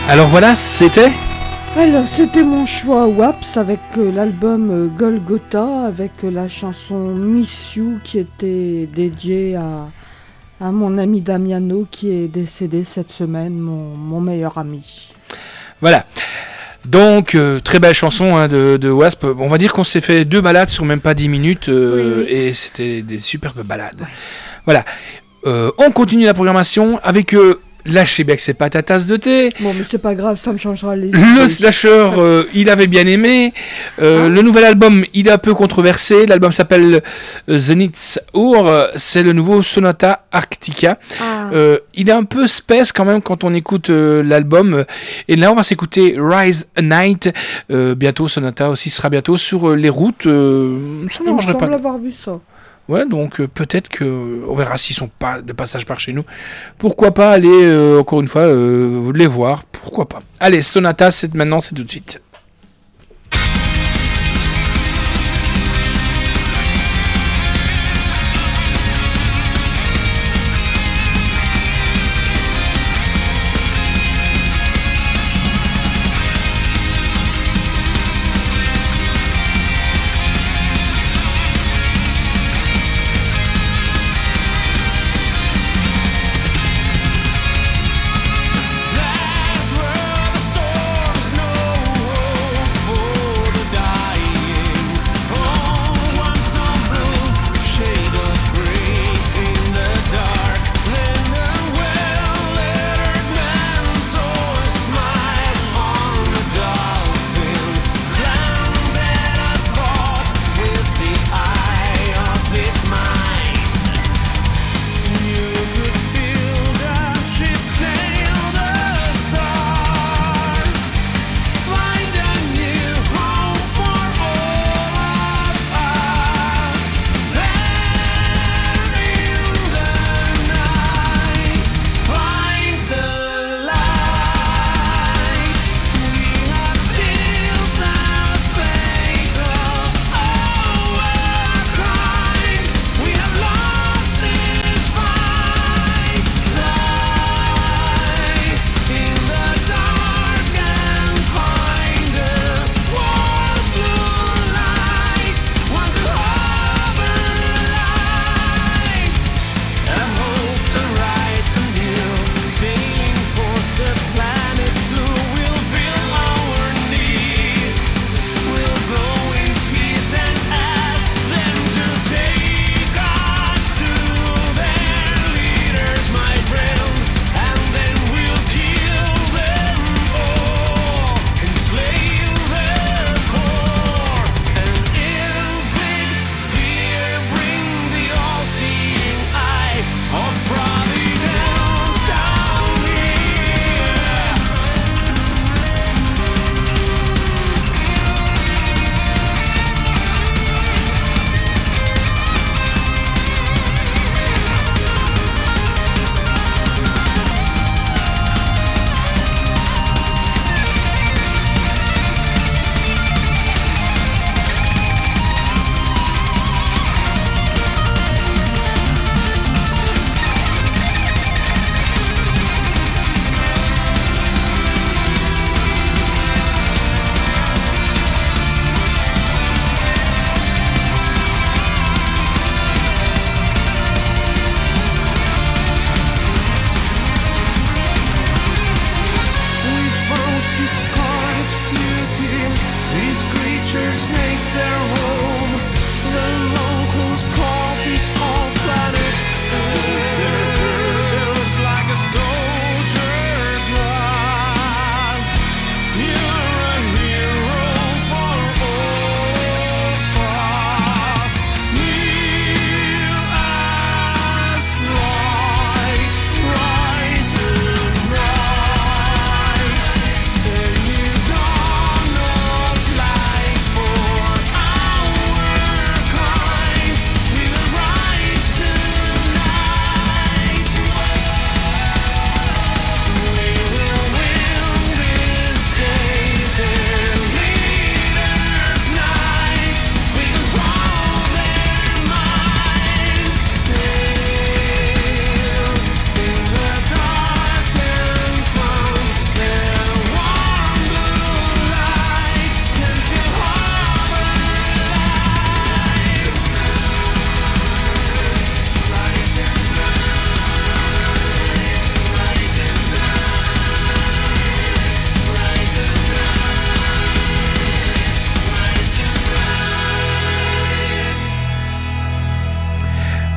Alors voilà, c'était Alors, c'était mon choix W A P S avec euh, l'album euh, Golgotha, avec euh, la chanson Miss You qui était dédiée à, à mon ami Damiano qui est décédé cette semaine, mon, mon meilleur ami. Voilà. Donc, euh, très belle chanson hein, de, de Wasp. On va dire qu'on s'est fait deux balades sur même pas dix minutes euh, Oui, oui. et c'était des superbes balades. Voilà. Euh, on continue la programmation avec euh, Lâchez bien que c'est pas ta tasse de thé. Bon, mais c'est pas grave, ça me changera les Le idées. slasher, euh, il avait bien aimé. Euh, Hein le nouvel album, il est un peu controversé. L'album s'appelle euh, The Nits Ur. C'est le nouveau Sonata Arctica. Ah. Euh, il est un peu space quand même quand on écoute euh, l'album. Et là, on va s'écouter Rise a Night. Euh, bientôt, Sonata aussi sera bientôt sur euh, les routes. Euh, ça ne Il me mangerait semble pas. avoir vu ça. Ouais, donc euh, peut-être que on verra s'ils sont pas de passage par chez nous. Pourquoi pas aller euh, encore une fois euh, les voir. Pourquoi pas. Allez, Sonata, c'est maintenant, c'est tout de suite. Last where the storms know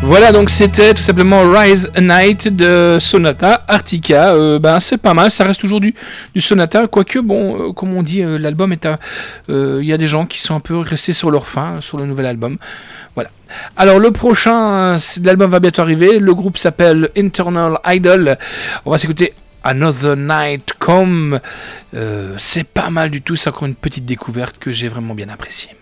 Voilà, donc c'était tout simplement Rise a Night de Sonata Arctica. Euh, ben, c'est pas mal, ça reste toujours du, du Sonata, quoique, bon, euh, comme on dit, euh, l'album est à... Il euh, y a des gens qui sont un peu restés sur leur faim sur le nouvel album. Voilà. Alors, le prochain, l'album va bientôt arriver. Le groupe s'appelle Internal Idol. On va s'écouter Another Night Come. Euh, c'est pas mal du tout, c'est encore une petite découverte que j'ai vraiment bien appréciée.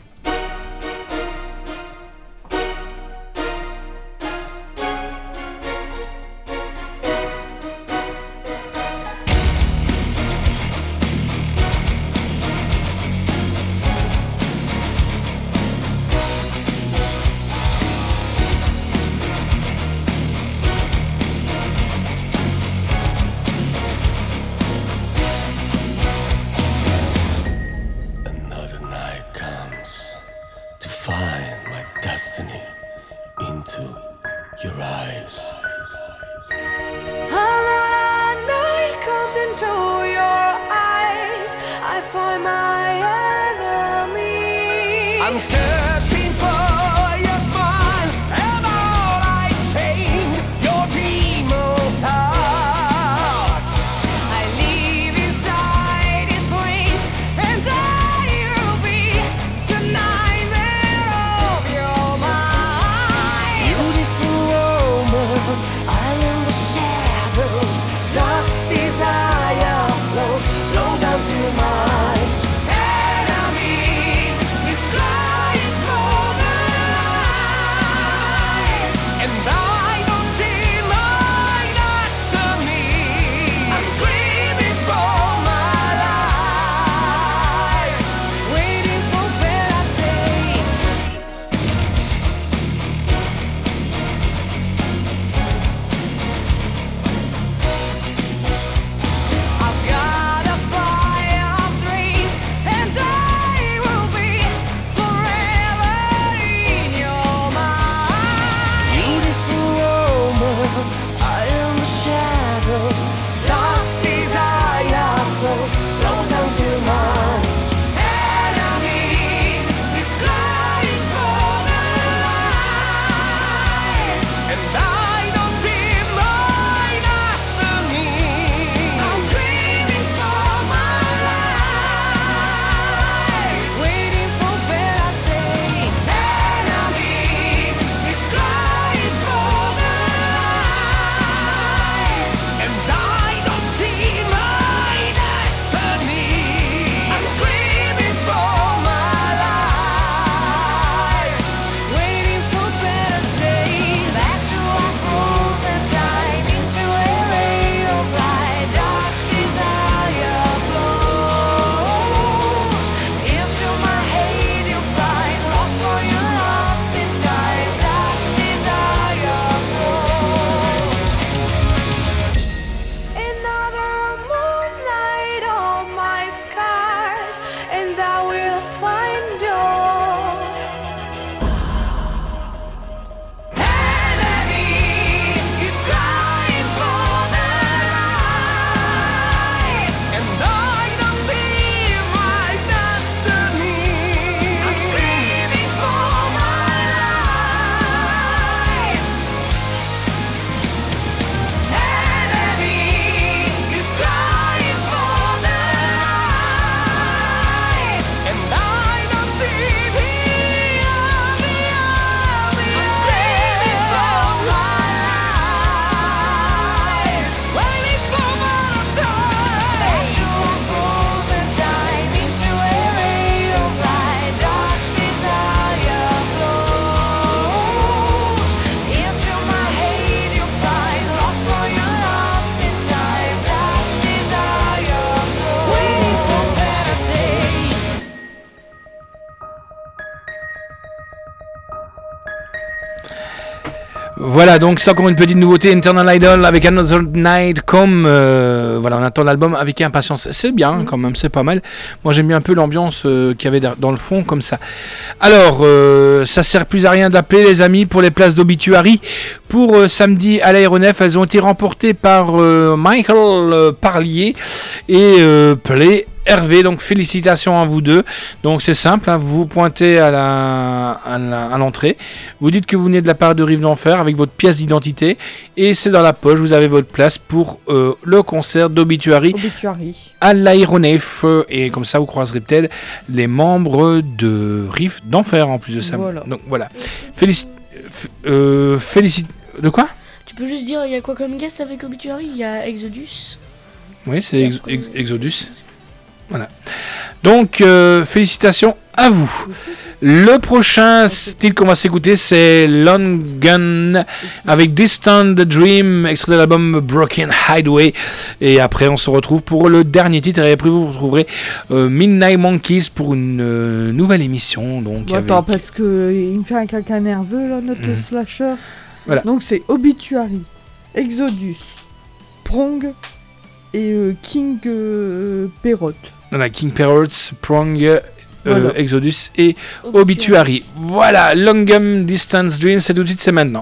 Voilà, donc c'est encore une petite nouveauté, Internal Idol avec Another Night Come. Euh, voilà, on attend l'album avec impatience. C'est bien quand même, c'est pas mal. Moi j'aime bien un peu l'ambiance euh, qu'il y avait dans le fond comme ça. Alors, euh, ça sert plus à rien d'appeler les amis pour les places d'obituary. Pour euh, samedi à l'aéronef, elles ont été remportées par euh, Michael euh, Parlier et euh, Play Hervé. Donc félicitations à vous deux. Donc c'est simple, hein, vous vous pointez à la, à la- à l'entrée, vous dites que vous venez de la part de Rive d'Enfer avec votre pièce d'identité et c'est dans la poche, vous avez votre place pour euh, le concert d'Obituary Obituary. à l'aéronef euh, et comme ça vous croiserez peut-être les membres de Rive d'Enfer en plus de ça. Voilà. Donc voilà. Félici- f- euh, félicite. De quoi? Tu peux juste dire, il y a quoi comme guest avec Obituary? Il y a Exodus. Oui, c'est Ex- Ex- Exodus. Voilà. Donc, euh, félicitations à vous. Le prochain style qu'on va s'écouter, c'est Long Gun avec Distant Dream, extrait de l'album Broken Hideaway. Et après, on se retrouve pour le dernier titre. Et après, vous retrouverez euh, Midnight Monkeys pour une euh, nouvelle émission. Donc, Bon, avec- attends, parce que il me fait un caca nerveux, là, notre Mhm. slasher. Voilà. Donc c'est Obituary, Exodus, Prong et euh, King euh, Perrot. Voilà, King Parrots, Prong, euh, Voilà. Exodus et Obituary. Voilà, Longum Distance Dream, c'est tout de suite, c'est maintenant.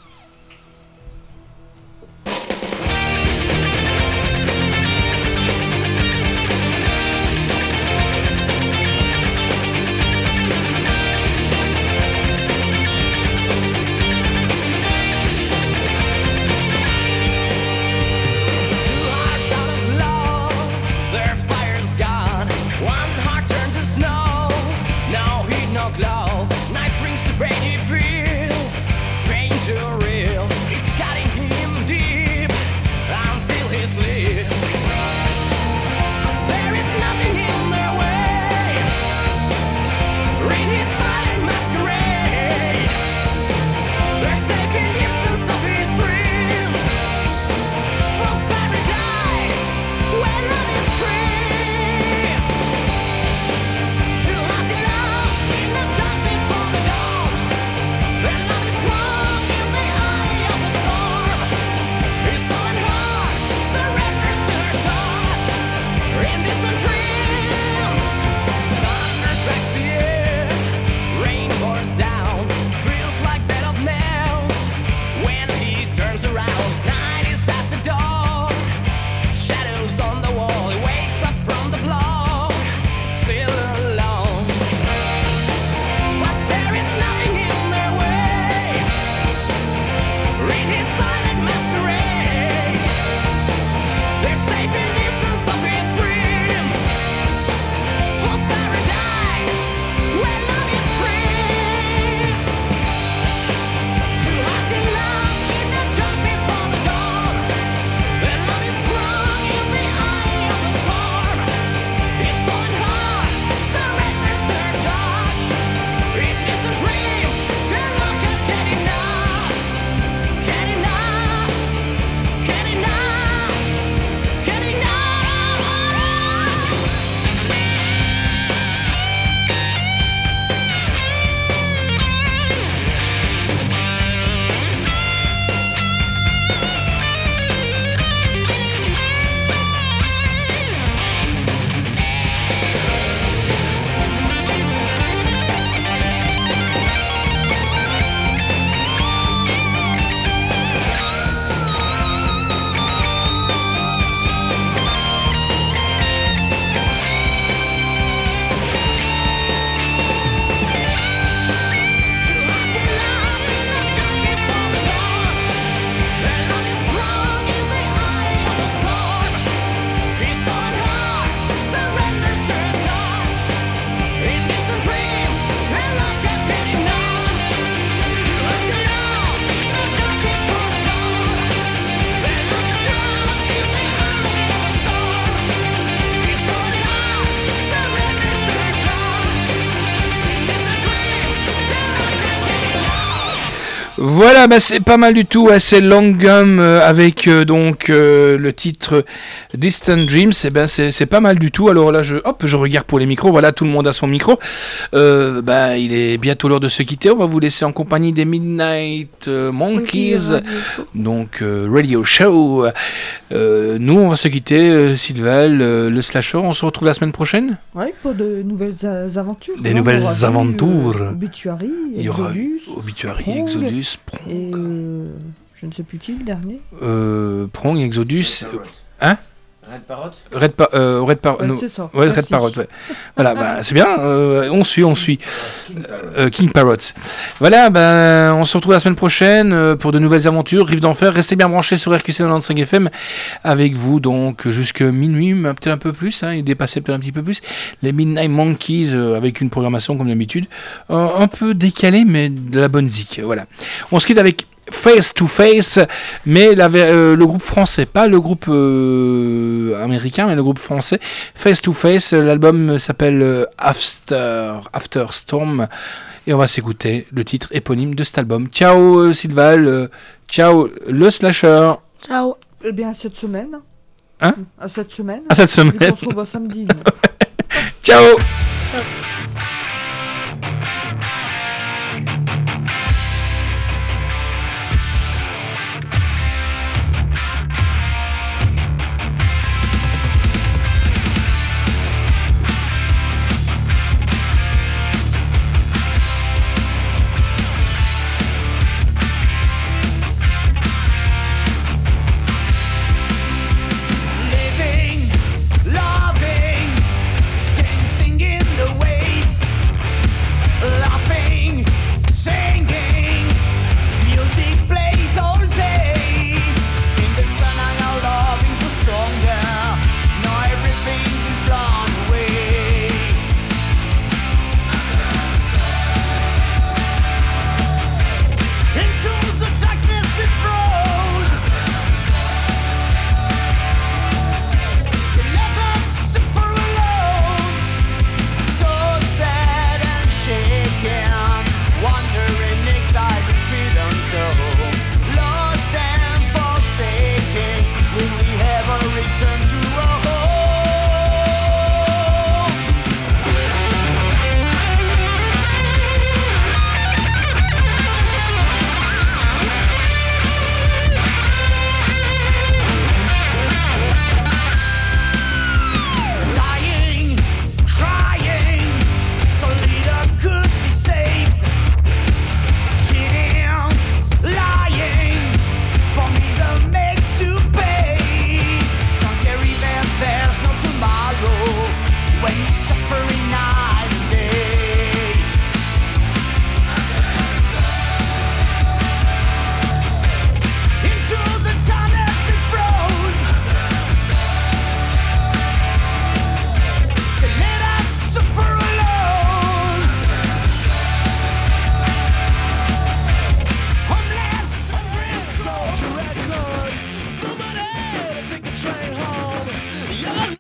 Two hearts out of love, their fire's gone. One heart turned to snow, no heat, no glow. Night brings the rain he feels, pain too real. It's cutting him deep until he sleeps. There is nothing in their way, in his silent masquerade. They're taking distance of his dreams. False paradise, where love is free. Too hot in love, in the dark before the dawn. Their love is strong in the eye of the storm. His sullen heart surrenders to her touch. In distant dreams, thunder cracks the air, rain pours down, feels like bed of nails. When he turns around, night is at the door. Shadows on the wall, he wakes up from the floor, still alone. But there is nothing in their way, in his silent masquerade. They're safe in distance of his dream. False paradise, where love is free. Too hot in love, in the dark before the dawn. Their love is strong in the eye of the storm. His sullen heart surrenders to her touch. In distant dreams, their love can't get enough. Get enough, get enough, get enough. Voilà, bah c'est pas mal du tout, ouais, c'est Longum euh, avec euh, donc euh, le titre Distant Dreams, et ben c'est c'est pas mal du tout. Alors là je hop, je regarde pour les micros, voilà, tout le monde a son micro. Euh, bah il est bientôt l'heure de se quitter, on va vous laisser en compagnie des Midnight euh, Monkeys. Donc euh, Radio Show. Euh, nous on va se quitter, euh, Sylvain, euh, le slasher, on se retrouve la semaine prochaine. Ouais, pour de nouvelles euh, aventures. Des Là, nouvelles on aura vu, aventures. euh, Obituary, Il y aura Exodus, Obituary, Prong, Exodus, et euh, je ne sais plus qui le dernier. euh, Prong, Exodus. Hein? Red Parrot Red, pa- euh, Red Parrot. Ouais, no. c'est ça. Ouais, Red Merci. Parrot, ouais. Voilà, bah, c'est bien, euh, on suit, on suit. Euh, King Parrot. Voilà, ben, on se retrouve la semaine prochaine euh, pour de nouvelles aventures, Rive d'Enfer. Restez bien branchés sur R Q C quatre-vingt-quinze F M avec vous, donc, jusqu'à minuit, mais peut-être un peu plus, hein, et dépasser peut-être un petit peu plus. Les Midnight Monkeys euh, avec une programmation comme d'habitude, euh, un peu décalée, mais de la bonne zik. Voilà. On se quitte avec Face to Face, mais la, euh, le groupe français, pas le groupe euh, américain, mais le groupe français. Face to Face, l'album s'appelle euh, After, After Storm, et on va s'écouter le titre éponyme de cet album. Ciao euh, Sylval, euh, ciao le slasher. Ciao. Eh bien, à cette semaine. Hein À cette semaine. À cette semaine. Et on se revoit samedi. nous. Ciao.